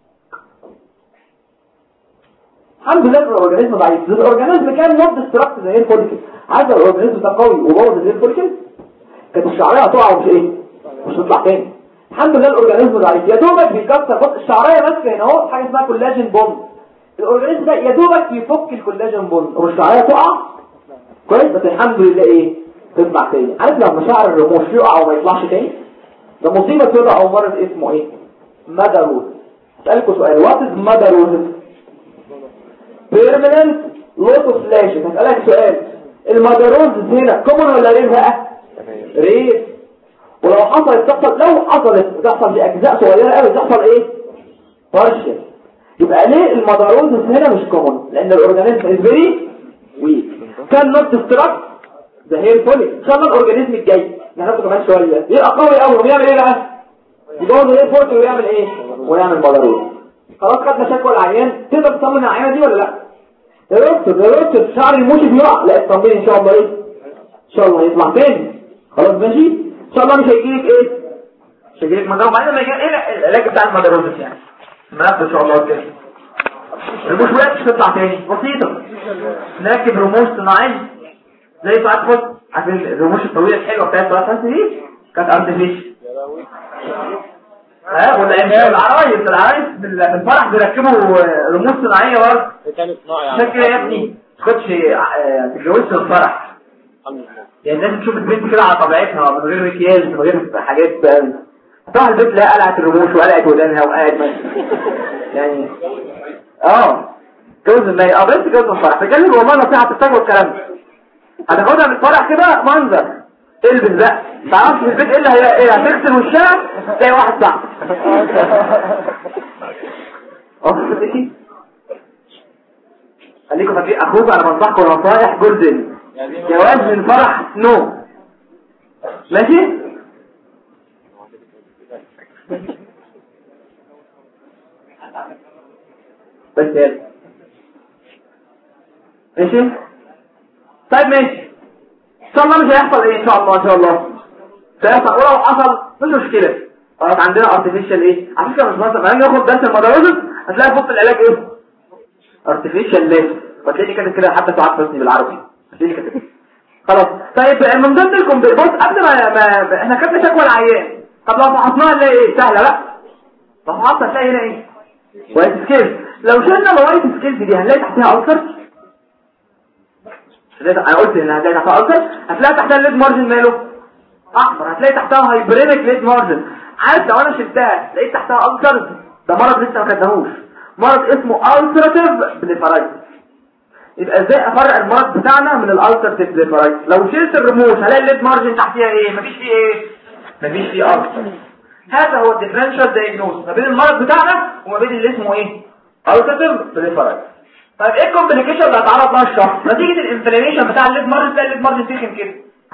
الحمد لله الاورجانيزم ضعيف. الاورجانيزم كان نوت ديستراكت زي الفوليكل. عايز الاورجانيزم ده قوي وبوظ زي الفوليكل كانت الشعريه هتقع ومش ايه مش هتطلع تاني. الحمد لله الاورجانيزم ضعيف يا دوبك بيكسر بص الشعريه ماسكه هنا اهو حاجه اسمها كولاجين بوند. الاورجانيزم ده يا دوبك يفك الكولاجين بوند والشعريه تقع كويس بس الحمد لله ايه تطلع تاني. عارف لما شعر الرموش يقع وما يطلعش تاني ده مصيبه تقع او مرض اسمه ايه؟ مادروز. اسالكم سؤال وات از مادروز؟ بيرمننت لوس اوف لاشز. هسالك سؤال المادروز هنا كومن ولا رير بقى؟ رير. ولو حصلت تحصل لو حصلت تحصل في اجزاء صغيره قوي تحصل ايه؟ بارشل. يبقى ليه المادروز هنا مش كومن؟ لان الاورجانيزم از فيري ويك كان نوت ديستراكت ده هي الفوليك. ان شاء الله الاورجانيزم الجاي ناخده كمان شويه يبقى قوي قوي ويعمل ايه بقى؟ يبوظ ايه فوليك ويعمل ايه؟ ويعمل مادروز. خلاص خدنا شكوى العيان. تقدر تطمن العيانه دي ولا لا؟ يا دكتور يا دكتور شعر الموشي بيقع لا اطمني ان شاء الله ايه؟ ان شاء الله يطلع تاني. خلاص ماشي ان شاء الله مش هيجيلك ايه؟ مش هيجيلك مادروز. بعدين لما يجي ايه العلاج بتاع المادروز يعني ناخده ان شاء الله كده الموش وقتش تطلع تاني بسيطه. نركب رموش صناعيه زي ساعات خد عشان الرموش الطويله الحلوه بتاعت ساعات دي كانت ارتفيشال ها ولا العرايس العرايس بالفرح بيركبوا رموش صناعيه برضه كانت صناعي شكل يا ابني ما تاخدش تتجوزش الفرح يعني لازم تشوف البنت كده على طبيعتها من غير مكياج من غير حاجات طبعا البنت لا قلعت الرموش وقلعت ودانها وقعت يعني اه جوز المي اه بنت جوز الفرح بجد والله نصيحه تفتكروا الكلام ده هتاخدها من الفرح كده منظر البس بقى تعرفش في البيت ايه اللي هي ايه هتغسل وشها تلاقي واحد صح اه ايه خليكم فاكرين اخوك انا بنصحكم نصايح جولدن جواز من فرح نو ماشي بس يلا ماشي طيب ماشي ان شاء الله مش هيحصل ايه ان شاء الله ان شاء الله سيحصل ولو حصل مش مشكله خلاص عندنا ارتفيشال ايه على فكره مش مثلا لما ناخد درس المدرسه هتلاقي فوق العلاج ايه ارتفيشال ليس وتلاقي كده كده حتى ساعات بسني بالعربي هتلاقي كده خلاص. طيب من ضمن لكم بص قبل ما, ما احنا خدنا شكوى العيان طب لو فحصناها نلاقي ايه سهله لا لو فحصنا هتلاقي هنا ايه وايت سكيلز. لو شلنا الوايت سكيلز دي هنلاقي تحتها ألسر. انا قلت ان هتلاقي تحتها ألسر هتلاقي تحتها الليد مارجن ماله احمر هتلاقي تحتها هايبرينيك ليد مارجن. عارف لو انا شلتها لقيت تحتها ألسر ده مرض لسه ما خدناهوش مرض اسمه ألسراتيف بليفرايتس. يبقى ازاي افرق المرض بتاعنا من الألسراتيف بليفرايتس؟ لو شلت الرموش هلاقي الليد مارجن تحتها ايه مفيش فيه ايه مفيش فيه ألسر. هذا هو الديفرنشال دايجنوز ما بين المرض بتاعنا وما بين اللي اسمه ايه ألسراتيف بليفرايتس. طيب ايه الكومبليكيشن اللي هتعرض لها الشخص نتيجه الانفلاميشن بتاع الليد مارجن؟ تلاقي الليد مارجن تخن كده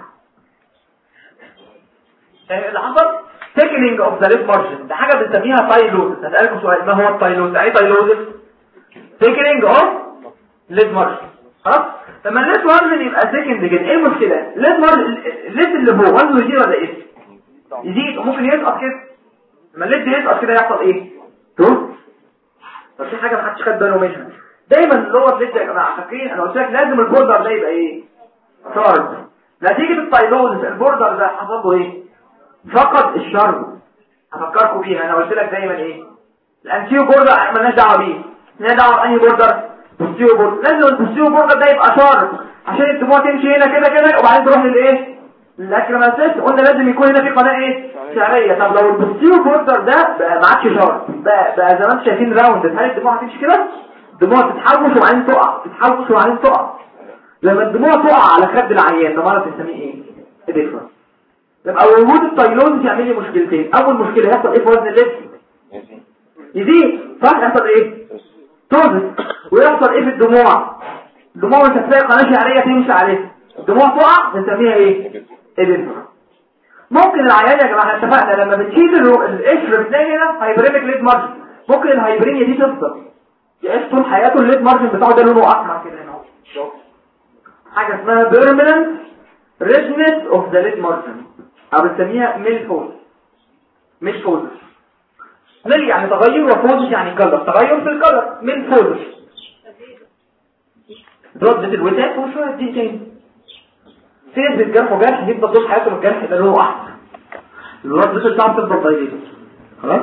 يعني اللي حصل thickening of the lid margin ده حاجه بنسميها تايلوزس. هسألكم سؤال ما هو التايلوزس؟ ايه تايلوزس؟ thickening of lid margin خلاص. لما الليد مارجن يبقى سكند كده، ايه المشكله؟ الليد مارجن الليد اللي هو وزنه يزيد ولا ايه؟ يزيد، وممكن يسقط كده. لما الليد يسقط كده يحصل ايه؟ شوف طب في حاجه محدش خد باله منها، دايما اللي هو الليد يا جماعه فاكرين انا قلت لك لازم البوردر ده يبقى ايه؟ شارب. نتيجه التايلوز البوردر ده حصل له ايه؟ فقد الشرب. افكركم بيها، انا قلت لك دايما ايه؟ الانتيو بوردر مالناش دعوه بيه، مالناش دعوه بانهي بوردر، بوستيريو بوردر. لازم البوستيريو بوردر ده يبقى شارب عشان الدموع تمشي هنا كده كده وبعدين تروح للايه؟ للاكريماتيس. قلنا لازم يكون هنا في قناه ايه؟ شعريه. طب لو البوستيريو بوردر ده بقى ما عادش شارب، بقى, بقى زي ما انتم شايفين راوند، هل الدموع هتمشي كده؟ الدموع تتحوش وبعدين تقع، تتحوش وبعدين تقع. لما الدموع تقع على خد العيان ده مرض بنسميه ايه؟ اديفرنس. يبقى وجود التايلوز يعمل لي مشكلتين. اول مشكله يحصل ايه في وزن اللبس؟ يزيد، صح؟ يحصل ايه؟ توزن. ويحصل ايه في الدموع؟ الدموع مش هتلاقي قناه شعريه تمشي عليها، الدموع تقع بنسميها ايه؟ اديفرنس. ممكن العيان يا جماعه احنا اتفقنا لما بتشيل القشر بتلاقي هنا هايبريميك ليد مارجن، ممكن الهايبرينيا دي تفضل يعيش طول حياته الليد مارجن بتاعه ده لونه احمر كده هنا. حاجه اسمها permanent redness of the lid margin او بنسميها ميل فوز. ميل فوز ميل يعني تغير، وفوز يعني كلر، تغير في الكلر. ميل فوز ضد الوتاء وشويه دي تاني سير بالجرح وجرح يفضل طول حياته الجرح ده لونه احمر. الولاد بس بتاعه تفضل ضايقه. خلاص.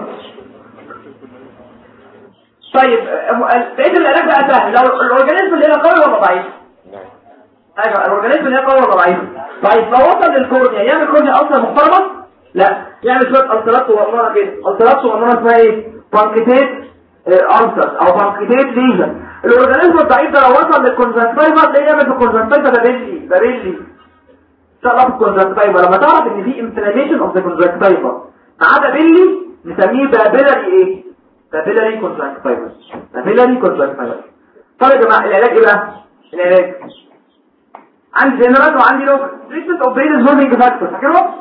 طيب بقيه العلاج بقى سهل. لو الاورجانيزم اللي هنا قوي ولا ضعيف؟ ايوه الاورجانيزم اللي هي قوي ولا ضعيف؟ ضعيف. لو وصل للكورنيا يعمل كورنيا اصلا محترمه؟ لا، يعمل شويه الترات صغننه كده. الترات صغننه اسمها ايه؟ بانكيتيت ألسر او بانكيتيت ليجن. الاورجانيزم الضعيف ده لو وصل للكونجكتيفا تلاقيه يعمل في الكونجكتيفا بابيلي بابيلي تعرف الكونجكتيفا. لما تعرف ان في انفلاميشن اوف ذا كونجكتيفا مع بابيلي نسميه بابيلاري ايه؟ بابيلاري كونجكتيفا. بابيلاري كونجكتيفا. طيب يا جماعه العلاج ايه بقى؟ العلاج عندي جنرال وعندي لوكال. تريتمنت اوف برين ريزولفينج فاكتور فاكرهم؟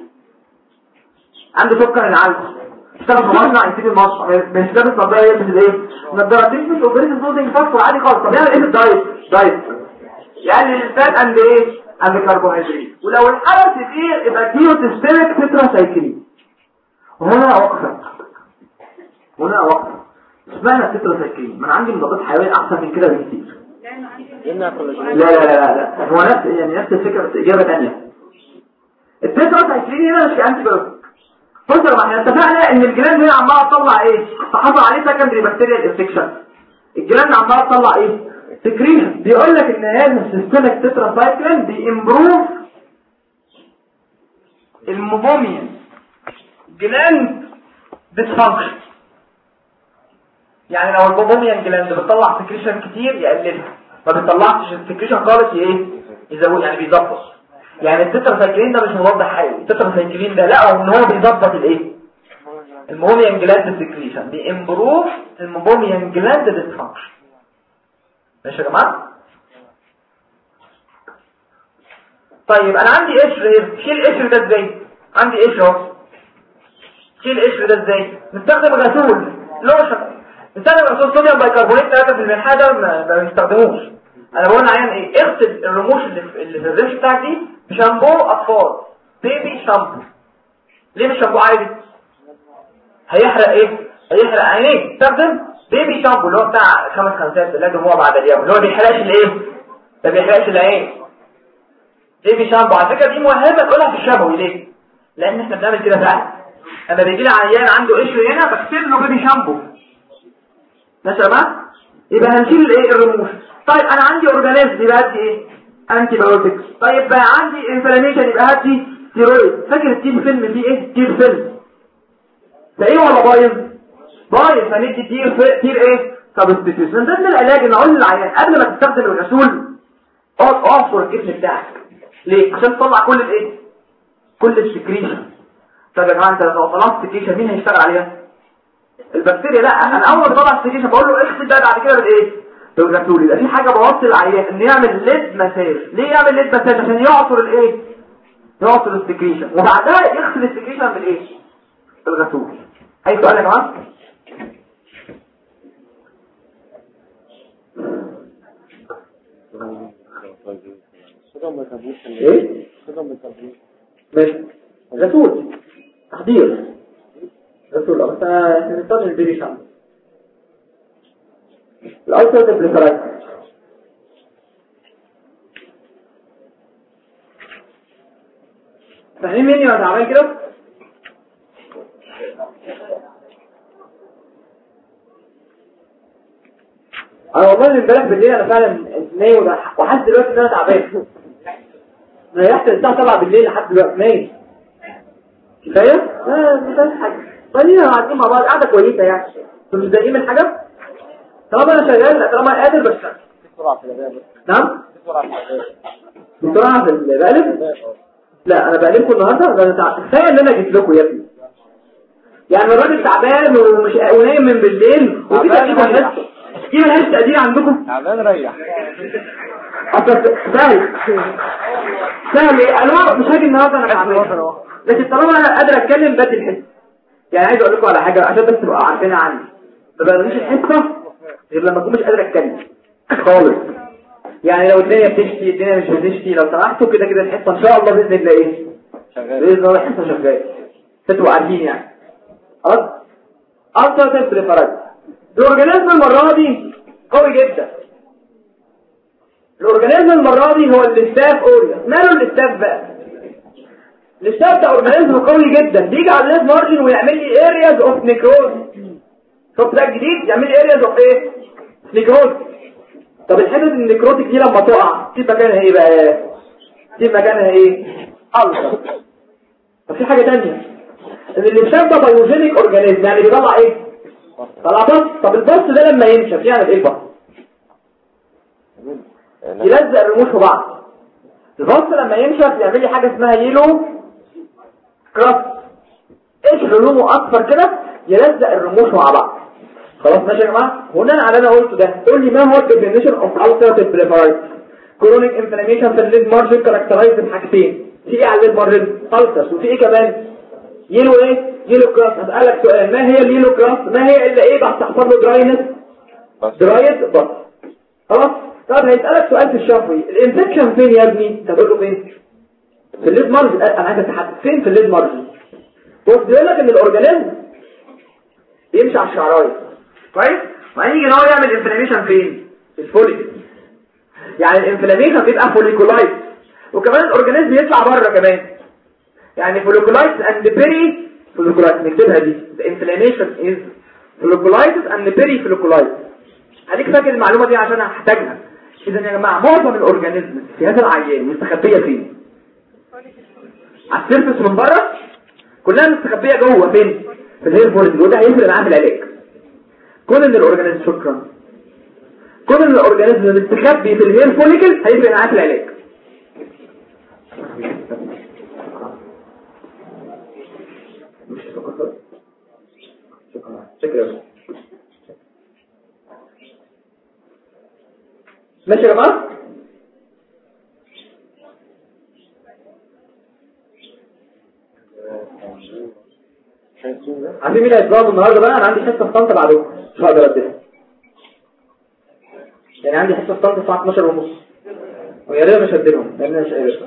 عنده سكر العالج اشتغل في مصنع يسيب المصنع مش لابس نظاره يلبس ايه؟ نظاره. تريتمنت اوف برين ريزولفينج فاكتور عادي خالص. طب يعمل ايه في الدايت؟ دايت يقلل الفات اند ايه؟ اند كربوهيدرات. ولو الحرق كتير يبقى كيلو سيستميك تتراسايكلين. وهنا وقفه هنا وقفه اسمها التتراسايكلين. ما انا عندي مضادات حيويه احسن من كده بكتير. لا لا لا لا هو نفس يعني نفس الفكره بس اجابه ثانيه. التتراسايكلين هنا مش انتي بايوتيك. بص يا جماعه احنا اتفقنا ان الجلاند هنا عماله تطلع ايه؟ تحصل عليه سكندري بكتيريال انفكشن. الجلاند عماله تطلع ايه؟ سكريشن. بيقول لك ان هذا السيستميك تتراسايكلين بيمبروف الموميا جلاند ديسفانكشن. يعني لو البوميا جلاند بتطلع سكريشن كتير يقللها، ما بتطلعش السكريشن خالص ايه؟ يزود يعني بيظبط. يعني التتراسايكلين ده مش مضاد حيوي. التتراسايكلين ده لا ان هو بيظبط الايه؟ الموميا جلاند سكريشن، بيمبروف الموميا جلاند ديسفانكشن. ماشي يا جماعه؟ طيب انا عندي قشر ايه؟ شيل القشر ده ازاي؟ عندي قشر اهو. شيل القشر ده ازاي؟ نستخدم غسول لوشن. نستخدم غسول صوديوم بايكربونات ثلاثة في الملح ده ما بنستخدموش. انا بقول عيان ايه؟ اغسل الرموش اللي في اللي في الرمش بتاعك دي بشامبو اطفال بيبي شامبو. ليه مش شامبو عادي؟ هيحرق ايه؟ هيحرق عينيك. استخدم بيبي شامبو اللي هو بتاع خمس خمسات اللي هو بعد اليوم اللي هو ما بيحرقش الايه؟ ما بيحرقش العين. بيبي شامبو على فكره دي مهمه تقولها في الشبوي. ليه؟ لان احنا بنعمل كده فعلا. اما بيجي لي عيان عنده قشر هنا بغسل له بيبي شامبو. ماشي يا جماعه؟ يبقى هنشيل الايه؟ الرموش. طيب انا عندي اورجانيزم يبقى هاتي ايه؟ انتي بايوتكس. طيب بقى عندي انفلاميشن يبقى هاتي ستيرويد. فاكر التير فيلم فيه ايه؟ تير فيلم ده ايه ولا بايظ؟ بايظ. هندي تير في... تير ايه؟ سبستيتيوشن. من ضمن العلاج ان اقول للعيان قبل ما تستخدم الغسول اقعد اعصر الجسم بتاعك. ليه؟ عشان تطلع كل الايه؟ كل السكريشن. طب يا جماعه انت لو طلعت سكريشن مين هيشتغل عليها؟ البكتيريا. لا انا اول ما اطلع سكريشن بقول له اغسل ده بعد كده بالايه؟ بالغسول. يبقى في حاجه بوصل العيان ان يعمل ليد مساج. ليه يعمل ليد مساج؟ عشان يعصر الايه؟ يعصر السكريشن وبعدها يغسل السكريشن بالايه؟ بالغسول. اي سؤال يا جماعه؟ ايه ماشي رسول تحضير رسول انت هنستخدم البيبي شامل الالترا تبليفرايت فاهمين مني وانا عامل كده انا والله امبارح بالليل انا فعلا نايم وحاسس دلوقتي ان انا تعبان ريحت الساعه سبعة بالليل لحد دلوقتي نايم كفايه لا مش عايز حاجه خلينا قاعدين مع بعض قاعده كويسه يعني انتوا مش متضايقين من حاجه طالما انا شغال طالما قادر بشتغل بسرعه في الاداء نعم بسرعه في البقلب لا انا بقلبكم النهارده ده انا كفايه ان انا جيت لكم يا ابني يعني الراجل تعبان ومش ونايم من بالليل وكده كده ايه ملهاش تقدير عندكم تعبان ريح اصل سهل سهل ايه انا مش هاجي النهارده انا تعبان لكن طالما انا قادر اتكلم بدي الحس يعني عايز اقول لكم على حاجه عشان بس تبقوا عارفينها عني ما بقدرش الحصه غير لما اكون مش قادر اتكلم خالص يعني لو الدنيا بتشتي الدنيا مش بتشتي لو سمحتوا كده كده الحصه ان شاء الله باذن الله ايه شغال باذن الله الحصه شغاله تبقوا عارفين يعني خلاص اصلا تبريفرات الاورجانيزم المره دي قوي جدا الاورجانيزم المره دي هو الاستاف اوريا ماله الاستاف بقى الاستاف ده اورجانيزم قوي جدا بيجي على الليف مارجن ويعمل لي ارياز اوف نيكروز شوف ده جديد يعمل لي ارياز اوف ايه نيكروز طب الحته النيكروتيك دي لما تقع في مكانها ايه بقى في مكانها ايه ألسر طب في حاجه ثانيه ان الاستاف ده بايوجينيك اورجانيزم يعني بيطلع ايه طلع بص طب البص ده لما ينشف يعمل ايه البص يلزق الرموش في بعض البص لما ينشف يعمل لي حاجه اسمها يلو كراس ايش لونه اصفر كده يلزق الرموش مع بعض خلاص ماشي يا جماعه هنا على انا قلته ده قول لي ما هو الديفينيشن اوف ulcerative bronchitis كرونيك انفلاميشن في الليد مارجن كاركترايز بحاجتين في ايه على الليد مارجن ulcers وفي ايه كمان يلو ايه يلو كراس هسألك سؤال ما هي اليلو كراس ما هي الا ايه بس تحصل له دراينس درايت بس خلاص طب هيسألك سؤال في الشفوي الانفكشن فين يا ابني تقول له فين في الليد مارجن انا عايز اتحدد فين في الليد مارجن بص بيقول لك ان الاورجانيزم يمشي على الشعرايه كويس وبعدين يجي ان هو يعمل انفلاميشن فين في الفوليكل يعني الانفلاميشن بيبقى فوليكولايت وكمان الاورجانيزم يطلع بره كمان يعني فوليكولايت اند بيري فوليكولايت نكتبها دي the inflammation is folliculitis and peripolliculitis هديك فاكر المعلومه دي عشان هحتاجها اذا يا جماعه معظم الاورجانيزم في هذا العيان مستخبيه فين على السيرفس من بره كلها مستخبيه جوه فين في الهير فوليكل وده هيفرق معاه في العلاج كون ان الاورجانيزم شكرا كون ان الاورجانيزم مستخبي في الهير فوليكل هيفرق معاه في العلاج شكرا ماشي يا جماعه عارفين مين هيتضرب النهارده بقى انا عندي حصه في طنطا بعدكم مش هقدر اديها يعني عندي حصه في طنطا الساعه اتناشر ونص ويا ريت مش هديلهم لان مش قادر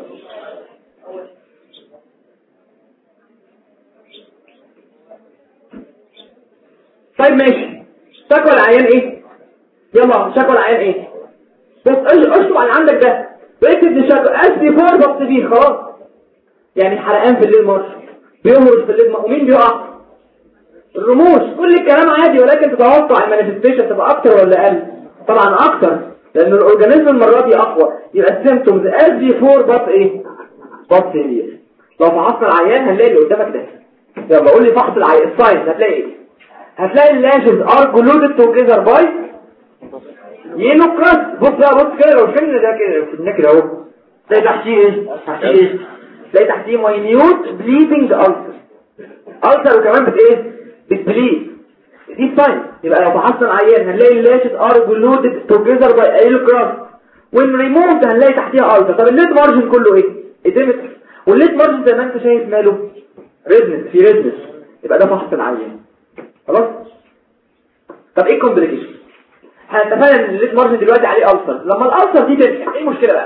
طيب ماشي شكوى العيان ايه يلا شكوى العيان ايه بس اشطب عن عندك ده واكتب دي شكوى اسدي فور بس دي خلاص يعني حرقان في الليل مارش بيهرش في الليل ومين بيقع الرموش كل الكلام عادي ولكن تتوقع المانيفستيشن تبقى اكتر ولا اقل طبعا اكتر لان الاورجانيزم المره دي اقوى يبقى السيمبتومز اسدي فور بس ايه بس هي لو فحصنا العيان هنلاقي اللي قدامك ده يلا قول لي فحص العيان الساينس هتلاقي ايه هتلاقي اللاشز ار جلودد توجذر باي يلو كراس بص بقى بص كده لو شلنا ده كده شلنا كده اهو تلاقي تحتيه ايه تحتيه ايه تلاقي تحتيه ماينيوت بليدنج ألسر ألسر وكمان بت ايه بتبليد دي ساين يبقى لو فحصنا العيان هنلاقي اللاشز ار جلودد توجذر باي يلو كراس وين ريموفد هنلاقي تحتيها ألسر طب الليد مارجن كله ايه اديمتر والليد مارجن زي ما انت شايف ماله ريدنس في ريدنس يبقى ده فحص العيان خلاص طب ايه الكومبليكيشن احنا اتفقنا ان الليد مارجن دلوقتي عليه ألسر لما الألسر دي تنشف ايه المشكله بقى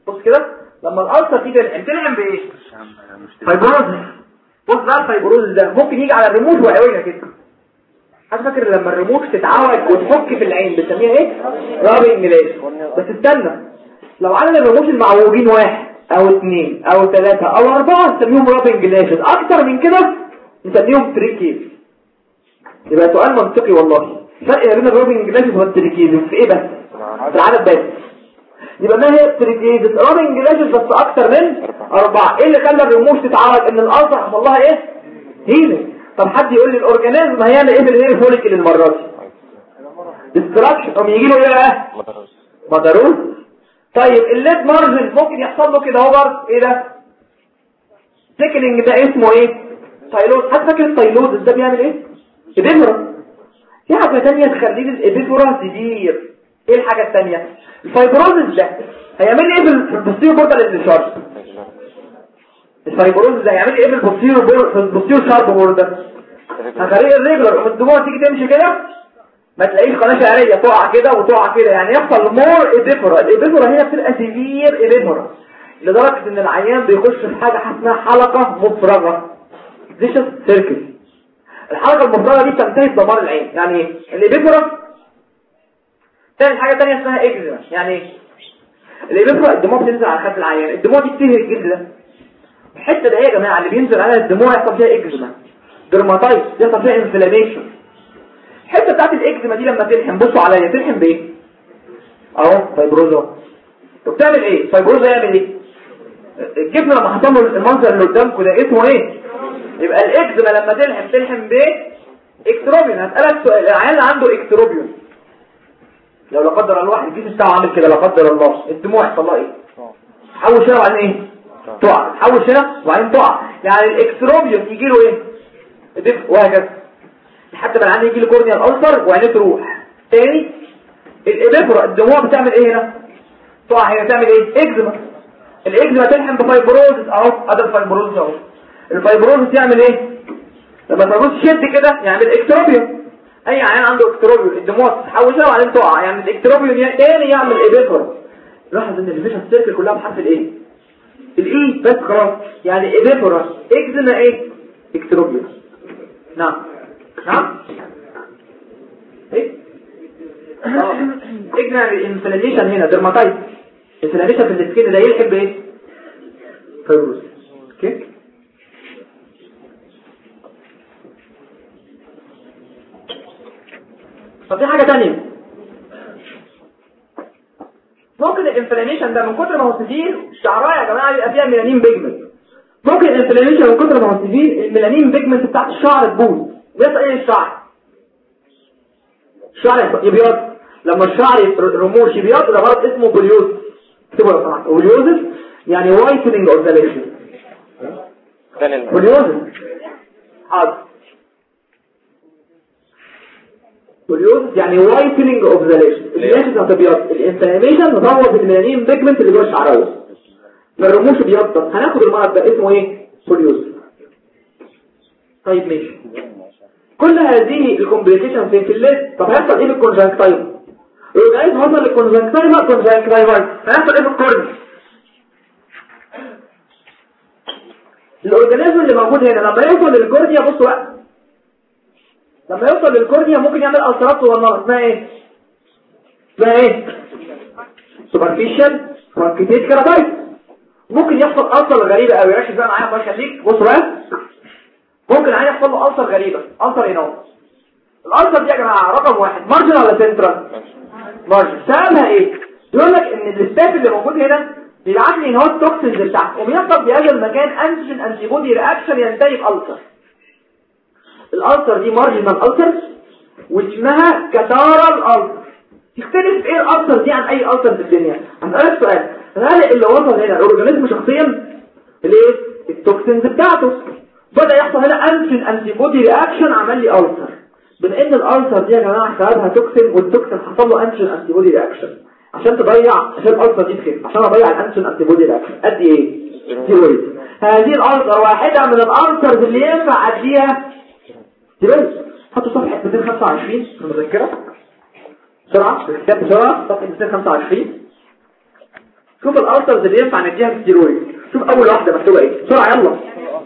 بص كده لما الالسر دي تلحم تلحم بايه؟ فايبروز. بص بقى الفايبروز ده ممكن يجي على الرموش وعيوية كده. حد فاكر لما الرموش تتعوج وتحك في العين بنسميها ايه؟ رابنج ليش. بس استنى، لو عدد الرموش المعوجين واحد او اثنين او ثلاثة او اربعة نسميهم رابنج ليشز، اكتر من كده نسميهم تريكيز. يبقى سؤال منطقي والله. فرق بين الرابنج ليشز والتريكيز في ايه؟ بس في العدد بس. يبقى ما هي التريكيز؟ رابنج ليشز بس اكتر من اربعة. ايه اللي خلى الرموش تتعوج؟ ان الالسر حصل لها ايه؟ هيلينج. طب حد يقول لي الاورجانيزم هيعمل ايه في الهير فوليكل المره دي؟ ديستراكشن. طب يجي له ايه بقى؟ مدروس. طيب الليد مارجن ممكن يحصل له كده اهو برضه. ايه ده؟ سيكلينج. ده اسمه ايه؟ تايلوز. حد فاكر التايلوز ده بيعمل ايه؟ ابيفورا. في حاجه ثانيه تخلي الابيفورا تدير. ايه الحاجه الثانيه؟ الفايبروزس ده هيعمل ايه في البوستيريور بوردر للشارب؟ الفايبروزس ده هيعمل ايه في البوستيريور بوردر في البوستيريور شارب بوردر؟ هخليه الريجولر. الدموع تيجي تمشي كده ما تلاقيش قناه شعريه تقع كده وتقع كده، يعني يحصل مور ابيفورا. الابيفورا هنا بتبقى سيفير ابيفورا لدرجه ان العيان بيخش في حاجه اسمها حلقه مفرغه فيشس سيركل. الحلقه المفرغه دي تنتهي بدمار العين. يعني ايه الابيفورا؟ تاني حاجه ثانيه اسمها اكزيما. يعني ايه الابيفورا؟ الدموع بتنزل على خد العيان، الدموع دي بتهري الجلد ده. الحته دي يا جماعه اللي بينزل عليها الدموع يحصل فيها اكزيما، درماتايتس، يحصل فيها انفلاميشن. الحته بتاعت الاكزيما دي لما تلحم بصوا عليا تلحم بايه؟ اهو فايبروزا. وبتعمل ايه فايبروزا؟ يعمل ايه؟ الجبن لما حصل له المنظر اللي قدامكم ده اسمه ايه؟ يبقى الاكزيما لما تلحم تلحم بايه؟ اكتروبيون. هسالك سؤال، العيان اللي عنده اكتروبيون لو لا قدر الله واحد الجسم بتاعه عامل كده لا قدر الله، الدموع يحصل لها ايه؟ تحول هنا وبعدين ايه؟ تقع. تحول هنا وبعدين تقع. يعني الاكتروبيون يجي له ايه؟ وهكذا لحد ما العين يجي له كورنيال ألسر وعينيه تروح. تاني الابيفورا الدموع بتعمل ايه هنا؟ تقع هنا تعمل ايه؟ اكزيما. الاكزيما تلحم بفايبروزس اهو. ادي الفايبروزس اهو. الفايبروزس يعمل ايه؟ لما الفايبروزس يشد كده يعمل اكتروبيون. اي عيان عنده اكتروبيون الدموع تتحول هنا وبعدين تقع، يعني الاكتروبيون تاني يعمل ابيفورا. لاحظ ان الفيشن سيركل كلها بحرف الايه؟ الاي بس خلاص. يعني ابيفورا اكزيما ايه؟ اكتروبيون. نعم نعم ايه اه اجنا الانفلاميشن هنا درماتايتس. انفلاميشن في السكين ده يلحق بايه؟ فيروس. اوكي طب في حاجه ثانيه ممكن الانفلاميشن ده من كتر ما هو سيفير الشعرايه يا جماعه يبقى فيها ميلانين بيجمنت. ممكن الانفلاميشن من كتر ما هو سيفير الميلانين بيجمنت بتاعت الشعر تبوظ. بيحصل ايه الشعر؟ الشعر يبيض. لما الشعر رموش يبيض ده مرض اسمه بوليوز. اكتبوا يا جماعه بوليوز يعني وايتنينج اوف ذا ليشن. بوليوز حاضر. بوليوز يعني وايتنينج اوف ذا ليشن. الليشن هتبيض. الانفلاميشن مضوض الميلانين بيجمنت اللي جوه الشعرايه ما الرموش بيض. هناخد المرض ده اسمه ايه؟ بوليوز. طيب ماشي. كل هذه الكومبليكيشن في الليد. طب هيحصل ايه بالكونجكتيف؟ الاورجانيزم وصل للكونجكتيف كونجكتيف هيحصل ايه بالكورنيا؟ الاورجانيزم اللي موجود هنا لما يوصل للكورنيا بصوا بقى لما يوصل للكورنيا ممكن يعمل ألسرات صغيره اسمها ايه؟ اسمها ايه؟ سوبرفيشال فرانكيتيت كيراتايتس. ممكن يحصل ألسر غريبه قوي. ركز بقى معايا الله يخليك. بصوا بقى ممكن عين يحصل له ألسر غريبة. ألسر ايه نوع؟ الألسر دي يا جماعة رقم واحد مارجن ولا سنترال؟ مارجن. سببها ايه؟ يقول لك ان الاستاف اللي موجود هنا بيبعت لي ان هو التوكسينز بتاعته وبيحصل في هذا المكان انتيجين انتي بودي رياكشن ينتهي بألسر. الألسر دي مارجنال ألسر واسمها كتارال ألسر. تختلف ايه الألسر دي عن اي ألسر في الدنيا؟ هسألك سؤال، هل اللي وصل هنا الأورجانيزم شخصيا الايه؟ التوكسينز بتاعته بدأ يحصل هنا انتين انتي بودي رياكشن عمل لي ألسر. بما ان الألسر دي يا جماعه سببها توكسين والتوكسين حصل له انتين انتي بودي رياكشن عشان تضيع عشان الألسر دي تخف عشان اضيع الانتين انتي بودي رياكشن قد ايه؟ ستيرويد. هذه الألسر واحده من الألسرز اللي ينفع اديها ستيرويد. حطوا صفحه مئتين وخمسة وعشرين في المذكره بسرعه الكتاب بسرعه صفحه مئتين وخمسة وعشرين. شوف الالسرز اللي ينفع نديها بالستيرويد. شوف اول واحده مكتوبه ايه بسرعه يلا.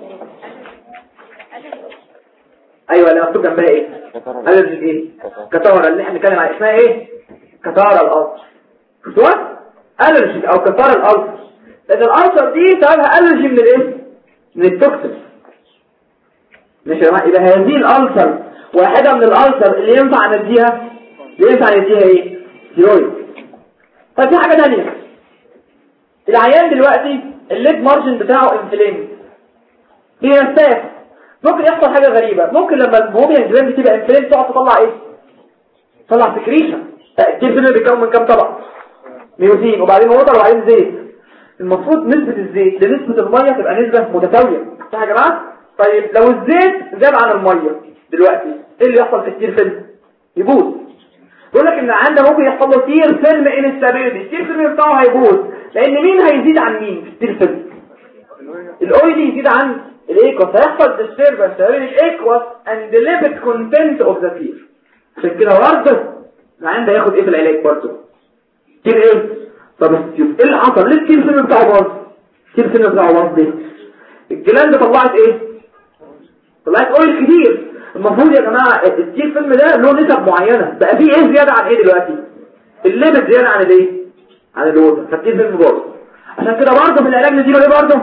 ايوه اللي مكتوب جنبها ايه؟ الرجي ايه؟ كتاره اللي احنا بنتكلم عليها اسمها ايه؟ كتاره الالسر. شفتوها؟ الرجي او كتاره الالسر، لان الالسر دي سببها الرجي من الايه؟ من التوكسين. ماشي يا جماعه، يبقى هذه الالسر واحده من الالسر اللي ينفع نديها اللي ينفع نديها ايه؟ ستيرويد. طيب في حاجه ثانيه، العيان دلوقتي الليد مارجن بتاعه انفلين بيرتاح، ممكن يحصل حاجه غريبه، ممكن لما البوميا جلاند تبقى انفلين تقعد تطلع ايه؟ تطلع سكريشن. الجسم بيتكون من كام طبقه؟ ميوزين وبعدين ووتر وبعدين زيت. المفروض نسبه الزيت لنسبه الميه تبقى نسبه متساويه، صح يا جماعه؟ طيب لو الزيت زاد عن الميه دلوقتي ايه اللي يحصل في التير فيلم؟ يبوظ. بيقول لك ان عنده ممكن يحصل له تير فيلم انستابيليتي، التير فيلم بتاعه هيبوظ، لان مين هيزيد عن مين في التير فيلم؟ الاويلي يزيد عن الايكوس، هيحصل ديستربنس بين الايكوس اند ليبيد كونتنت اوف ذا تير. عشان كده برضه العيان ده ياخد ايه في العلاج برضه؟ تير ايه؟ طب ايه اللي حصل؟ ليه التير فيلم بتاعه باظ؟ التير فيلم بتاعه باظ ليه؟ الجلاند طلعت ايه؟ طلعت اويل كتير. المفروض يا جماعه التير فيلم ده له نسب معينه، بقى فيه ايه زياده عن ايه دلوقتي؟ الليبيد زياده عن الايه؟ عن الووتر، فالتير فيلم باظ. عشان كده برضه في العلاج نديله ايه برضه؟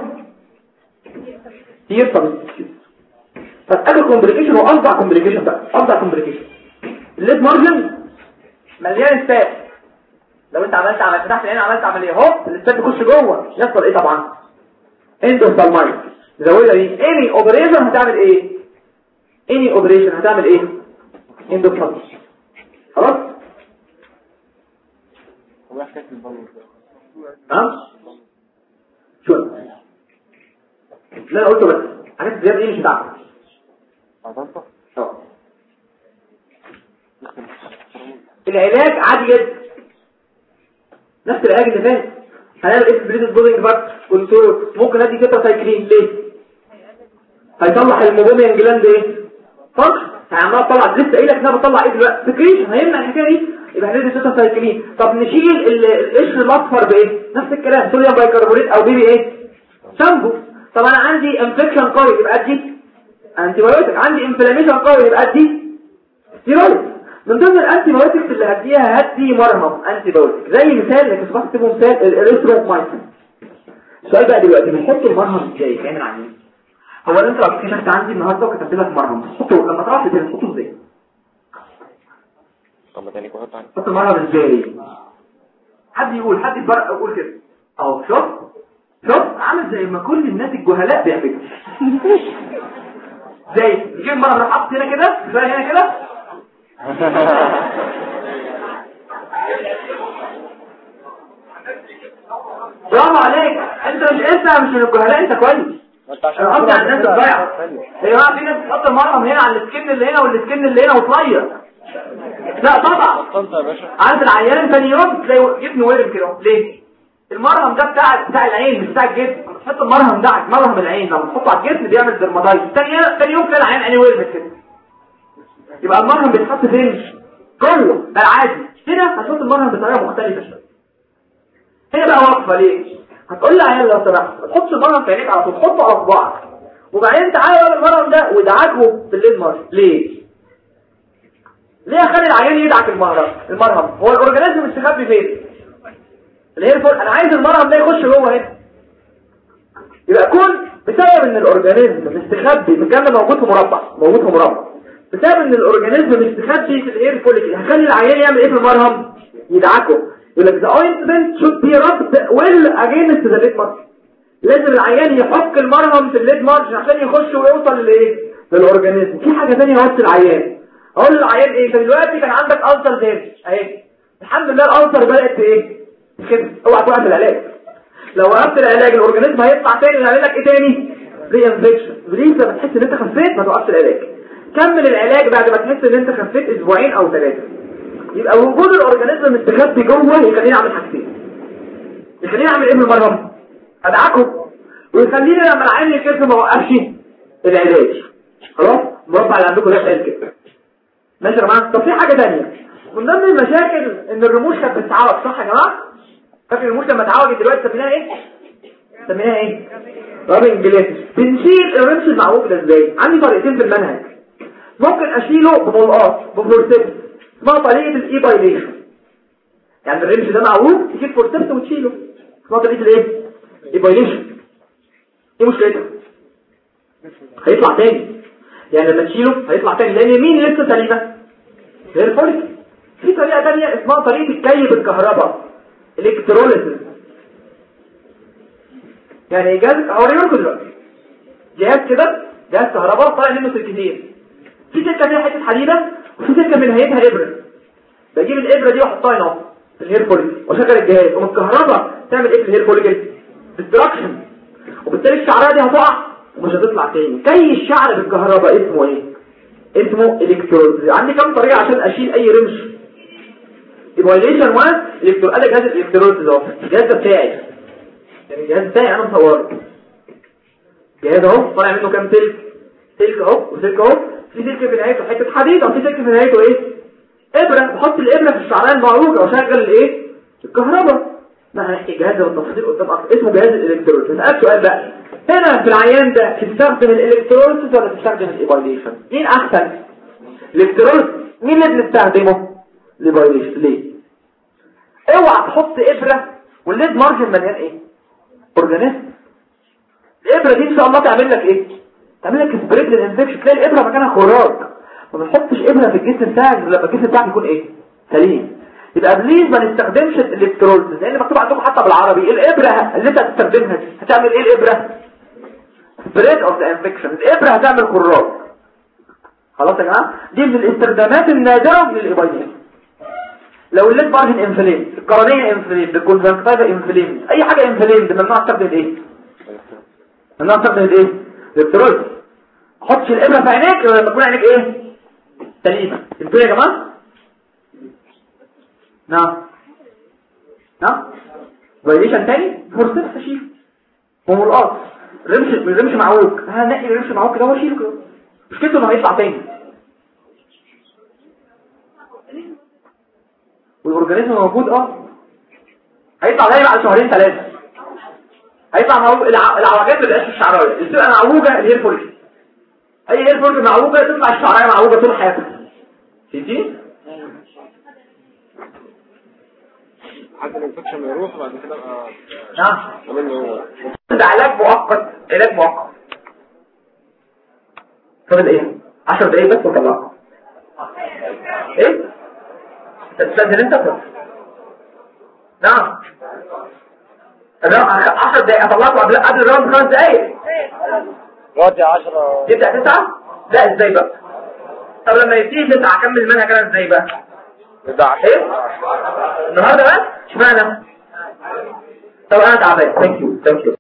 تير سبستيوت. فاخر كومبليكيشن وافظع كومبليكيشن بقى، افظع كومبليكيشن الليد مارجن مليان ستات. لو انت عملت عملت فتحت العين عملت عمليه هوب الستات تخش جوه، يحصل ايه طبعا؟ اندوسالمايت. زودها دي اني اوبريشن هتعمل ايه؟ اني اوبريشن هتعمل ايه؟ اندوسالمايت. خلاص؟ هو حكايه البلوغ ها؟ شو لا انا قلت بس حاجات زياده ايه مش بتاعتك. عضلته اه العلاج عادي جدا نفس العلاج اللي فات. هنعمل ايه في بريد بودنج بارت كنترول؟ ممكن ادي تيتراسايكلين ليه؟ هيطلع الموبوميان جلاند ايه؟ فرق هيعملها تطلع، لسه قايل لك انها بتطلع ايه دلوقتي؟ سكريشن، هيمنع الحكايه دي. يبقى هندي تيتراسايكلين. طب نشيل القشر الاصفر بايه؟ نفس الكلام، صوديوم بايكربونات او بيبي ايه؟ شامبو. طب انا عندي انفكشن قوي يبقى ادي انتي بايوتيك، عندي انفلاميشن قوي يبقى ادي ستيرويد. من ضمن الانتي بايوتكس اللي هديها هدي مرهم انتي بايوتيك، زي مثال لك اصبحت تبقى مثال الاريثرومايسين. السؤال بقى دلوقتي بنحط المرهم ازاي؟ كامل عن ايه؟ هو انت لو اكتشفت عندي النهارده وكتبت لك مرهم تحطه لما تروح البيت تحطه ازاي؟ طب تاني كده تاني تحط المرهم ازاي؟ حد يقول، حد يبرق يقول كده اهو. شوف شوف عامل زي ما كل الناس الجهلاء بيعملوا زي يجيب المرهم راح حاطط هنا كده زي هنا كده برافو عليك. انت مش انت مش من الجهلاء، انت كويس. انا قصدي على الناس الضايعه. يا جماعه في ناس بتحط المرهم هنا على السكن اللي هنا والسكن اللي هنا وتغير. لا طبعا عند العيان ثاني يوم تلاقي جبنه ورم كده. ليه؟ المرهم ده بتاع بتاع العين مش بتاع الجسم. تحط المرهم ده على مرهم العين لما تحطه على الجسم بيعمل درماتايتس. ثاني ثاني يوم تلاقي العين عينيه ورمت كده. يبقى المرهم بيتحط فين؟ جوه ده العادي. هنا هتحط المرهم بطريقه مختلفه شويه. هنا بقى واقفه ليه؟ هتقول لي عيان لو سمحت ما تحطش المرهم في عينيك على طول، حطه على صباعك وبعدين تعالى بقى المرهم ده وادعكه في الليل مره. ليه؟ ليه اخلي العيان يدعك المرهم؟ المرهم هو الاورجانيزم مستخبي فين؟ اللي هي الفرق. انا عايز المرهم ده يخش جوه هنا. يبقى كون بسبب ان الاورجانيزم مستخبي، الكلام ده موجود في مربع، موجود في مربع. بسبب ان الاورجانيزم مستخبي في الاير فوليكل هخلي العيان يعمل ايه في المرهم؟ يدعكه. يقول لك the ointment should be rubbed well against the lid margin. لازم العيان يحك المرهم في الليد مارجن عشان يخش ويوصل لايه؟ للاورجانيزم. في حاجه ثانيه هوصل العيان، اقول للعيان ايه؟ انت دلوقتي كان عندك ألسر زي اهي، الحمد لله الألسر بدات ايه كده. اوعى توقف العلاج. لو وقفت العلاج الاورجانيزم هيطلع تاني يعمل لك ايه تاني؟ ري انفكشن. لسه بتحس ان انت خفيت ما توقفش العلاج. كمل العلاج بعد ما تحس ان انت خفيت اسبوعين او ثلاثه. يبقى وجود الاورجانيزم مستخبي جوه يخليني اعمل حاجتين. يخليني اعمل ايه بالمرهم؟ ادعكه، ويخليني لما العين يكف ما اوقفش العلاج. خلاص المربع اللي عندكم ده قال كده ماشي يا جماعه. طب في حاجه ثانيه من ضمن المشاكل ان الرموش كانت بتتعوج، صح يا جماعه؟ فاكر الموش لما اتعوجت دلوقتي سميناها ايه؟ سميناها ايه؟ رابنج جلاسس. بنشيل الرمش المعوج ده ازاي؟ عندي طريقتين في المنهج. ممكن اشيله بملقاط بفورسيبس اسمها طريقه الاي بايليشن. يعني الرمش ده معوج تجيب فورسيبس وتشيله اسمها طريقه الايه؟ اي بايليشن. ايه مشكلتها؟ هيطلع تاني. يعني لما تشيله هيطلع تاني لان مين لسه سليمه؟ غير فوليك. في طريقه ثانيه اسمها طريقه الكي بالكهرباء الكتروليسيس. يعني جهاز هوريكم دلوقتي جهاز كده جهاز كهرباء طالع منه سلكتين، في سلكه فيها حته حديده وفي سلكه من نهايتها ابره. بجيب الابره دي واحطها هنا في الهير فوليك واشغل الجهاز ومن الكهرباء تعمل ايه في الهير فوليك؟ ديستراكشن، وبالتالي الشعريه دي هتقع ومش هتطلع تاني. كي الشعر بالكهرباء اسمه ايه؟ اسمه الكتروليسيس. عندي كام طريقه عشان اشيل اي رمش؟ ايفاليشن واحد الكترول. قال لي جهاز الالكتروليسيس اهو، الجهاز ده بتاعي، يعني الجهاز بتاعي انا مصوره. جهاز اهو طالع منه كام سلك؟ سلك اهو وسلك اهو، في سلك في نهايته حته حديده وفي سلك في نهايته ايه؟ ابره. بحط الابره في الشعريه المعوجه واشغل الايه؟ الكهرباء. ما هنحكي الجهاز ده بالتفصيل قدام اكتر. اسمه جهاز الالكتروليسيس. اسالك سؤال بقى، هنا في العيان ده تستخدم الالكتروليسيس ولا تستخدم الايفاليشن؟ مين احسن؟ الالكتروليسيس. مين اللي بنستخدمه؟ الايفاليشن. ليه؟ اوعى تحط ابره والليد مارجن مليان ايه؟ اورجانيزم. الابره دي ان شاء الله تعمل لك ايه؟ تعمل لك سبريد للانفكشن. تلاقي الابره مكانها خراج. ما بنحطش ابره في الجسم بتاعك لما الجسم بتاعك يكون ايه؟ سليم. يبقى بليز ما نستخدمش الالكتروليسيس لان مكتوب عندكم حتى بالعربي الابره اللي انت هتستخدمها دي هتعمل ايه؟ الابره سبريد اوف ذا انفكشن. الابره هتعمل خراج. خلاص يا جماعه؟ دي من الاستخدامات النادره للايبايليشن. لو الليد مارجن انفليم، القرنيه انفليم، الكونجكتيفا انفليم، اي حاجه انفليم ممنوع استخدم ايه؟ ممنوع استخدم ايه؟ الالكتروليسيس. ما تحطش الابره في عينيك لما تكون عينيك ايه؟ سليمه. انتوا يا جماعه؟ نعم نعم فايليشن تاني فرصه تشيل وملقاط رمش الرمش معوج. هنقي الرمش معوج كده واشيله كده مش كده انه هيطلع تاني والاورجانيزم موجود. اه هيطلع تاني بعد شهرين ثلاثه. هيطلع معوج. العوجات ما بقاش الشعرايه اللي بتبقى معوجه الهير فوليك. اي هير فوليك معوجه تطلع الشعرايه معوجه طول حياتها. فهمتي؟ حتى الانفكشن ما يروح بعد كده بقى. نعم ده علاج مؤقت. علاج مؤقت. فاضل ايه؟ عشر دقايق بس وطلعها. ايه؟ تستاذن انت بس. نعم عشر دقايق اطلعكم قبل قبل الراوند خمس دقايق. راضي عشرة يبدأ تسعة؟ لا ازاي بقى؟ طب لما يبتدي تسعة اكمل المنهج انا ازاي بقى؟ ايه؟ النهارده بس؟ اشمعنى؟ طب انا تعبان. ثانك يو ثانك يو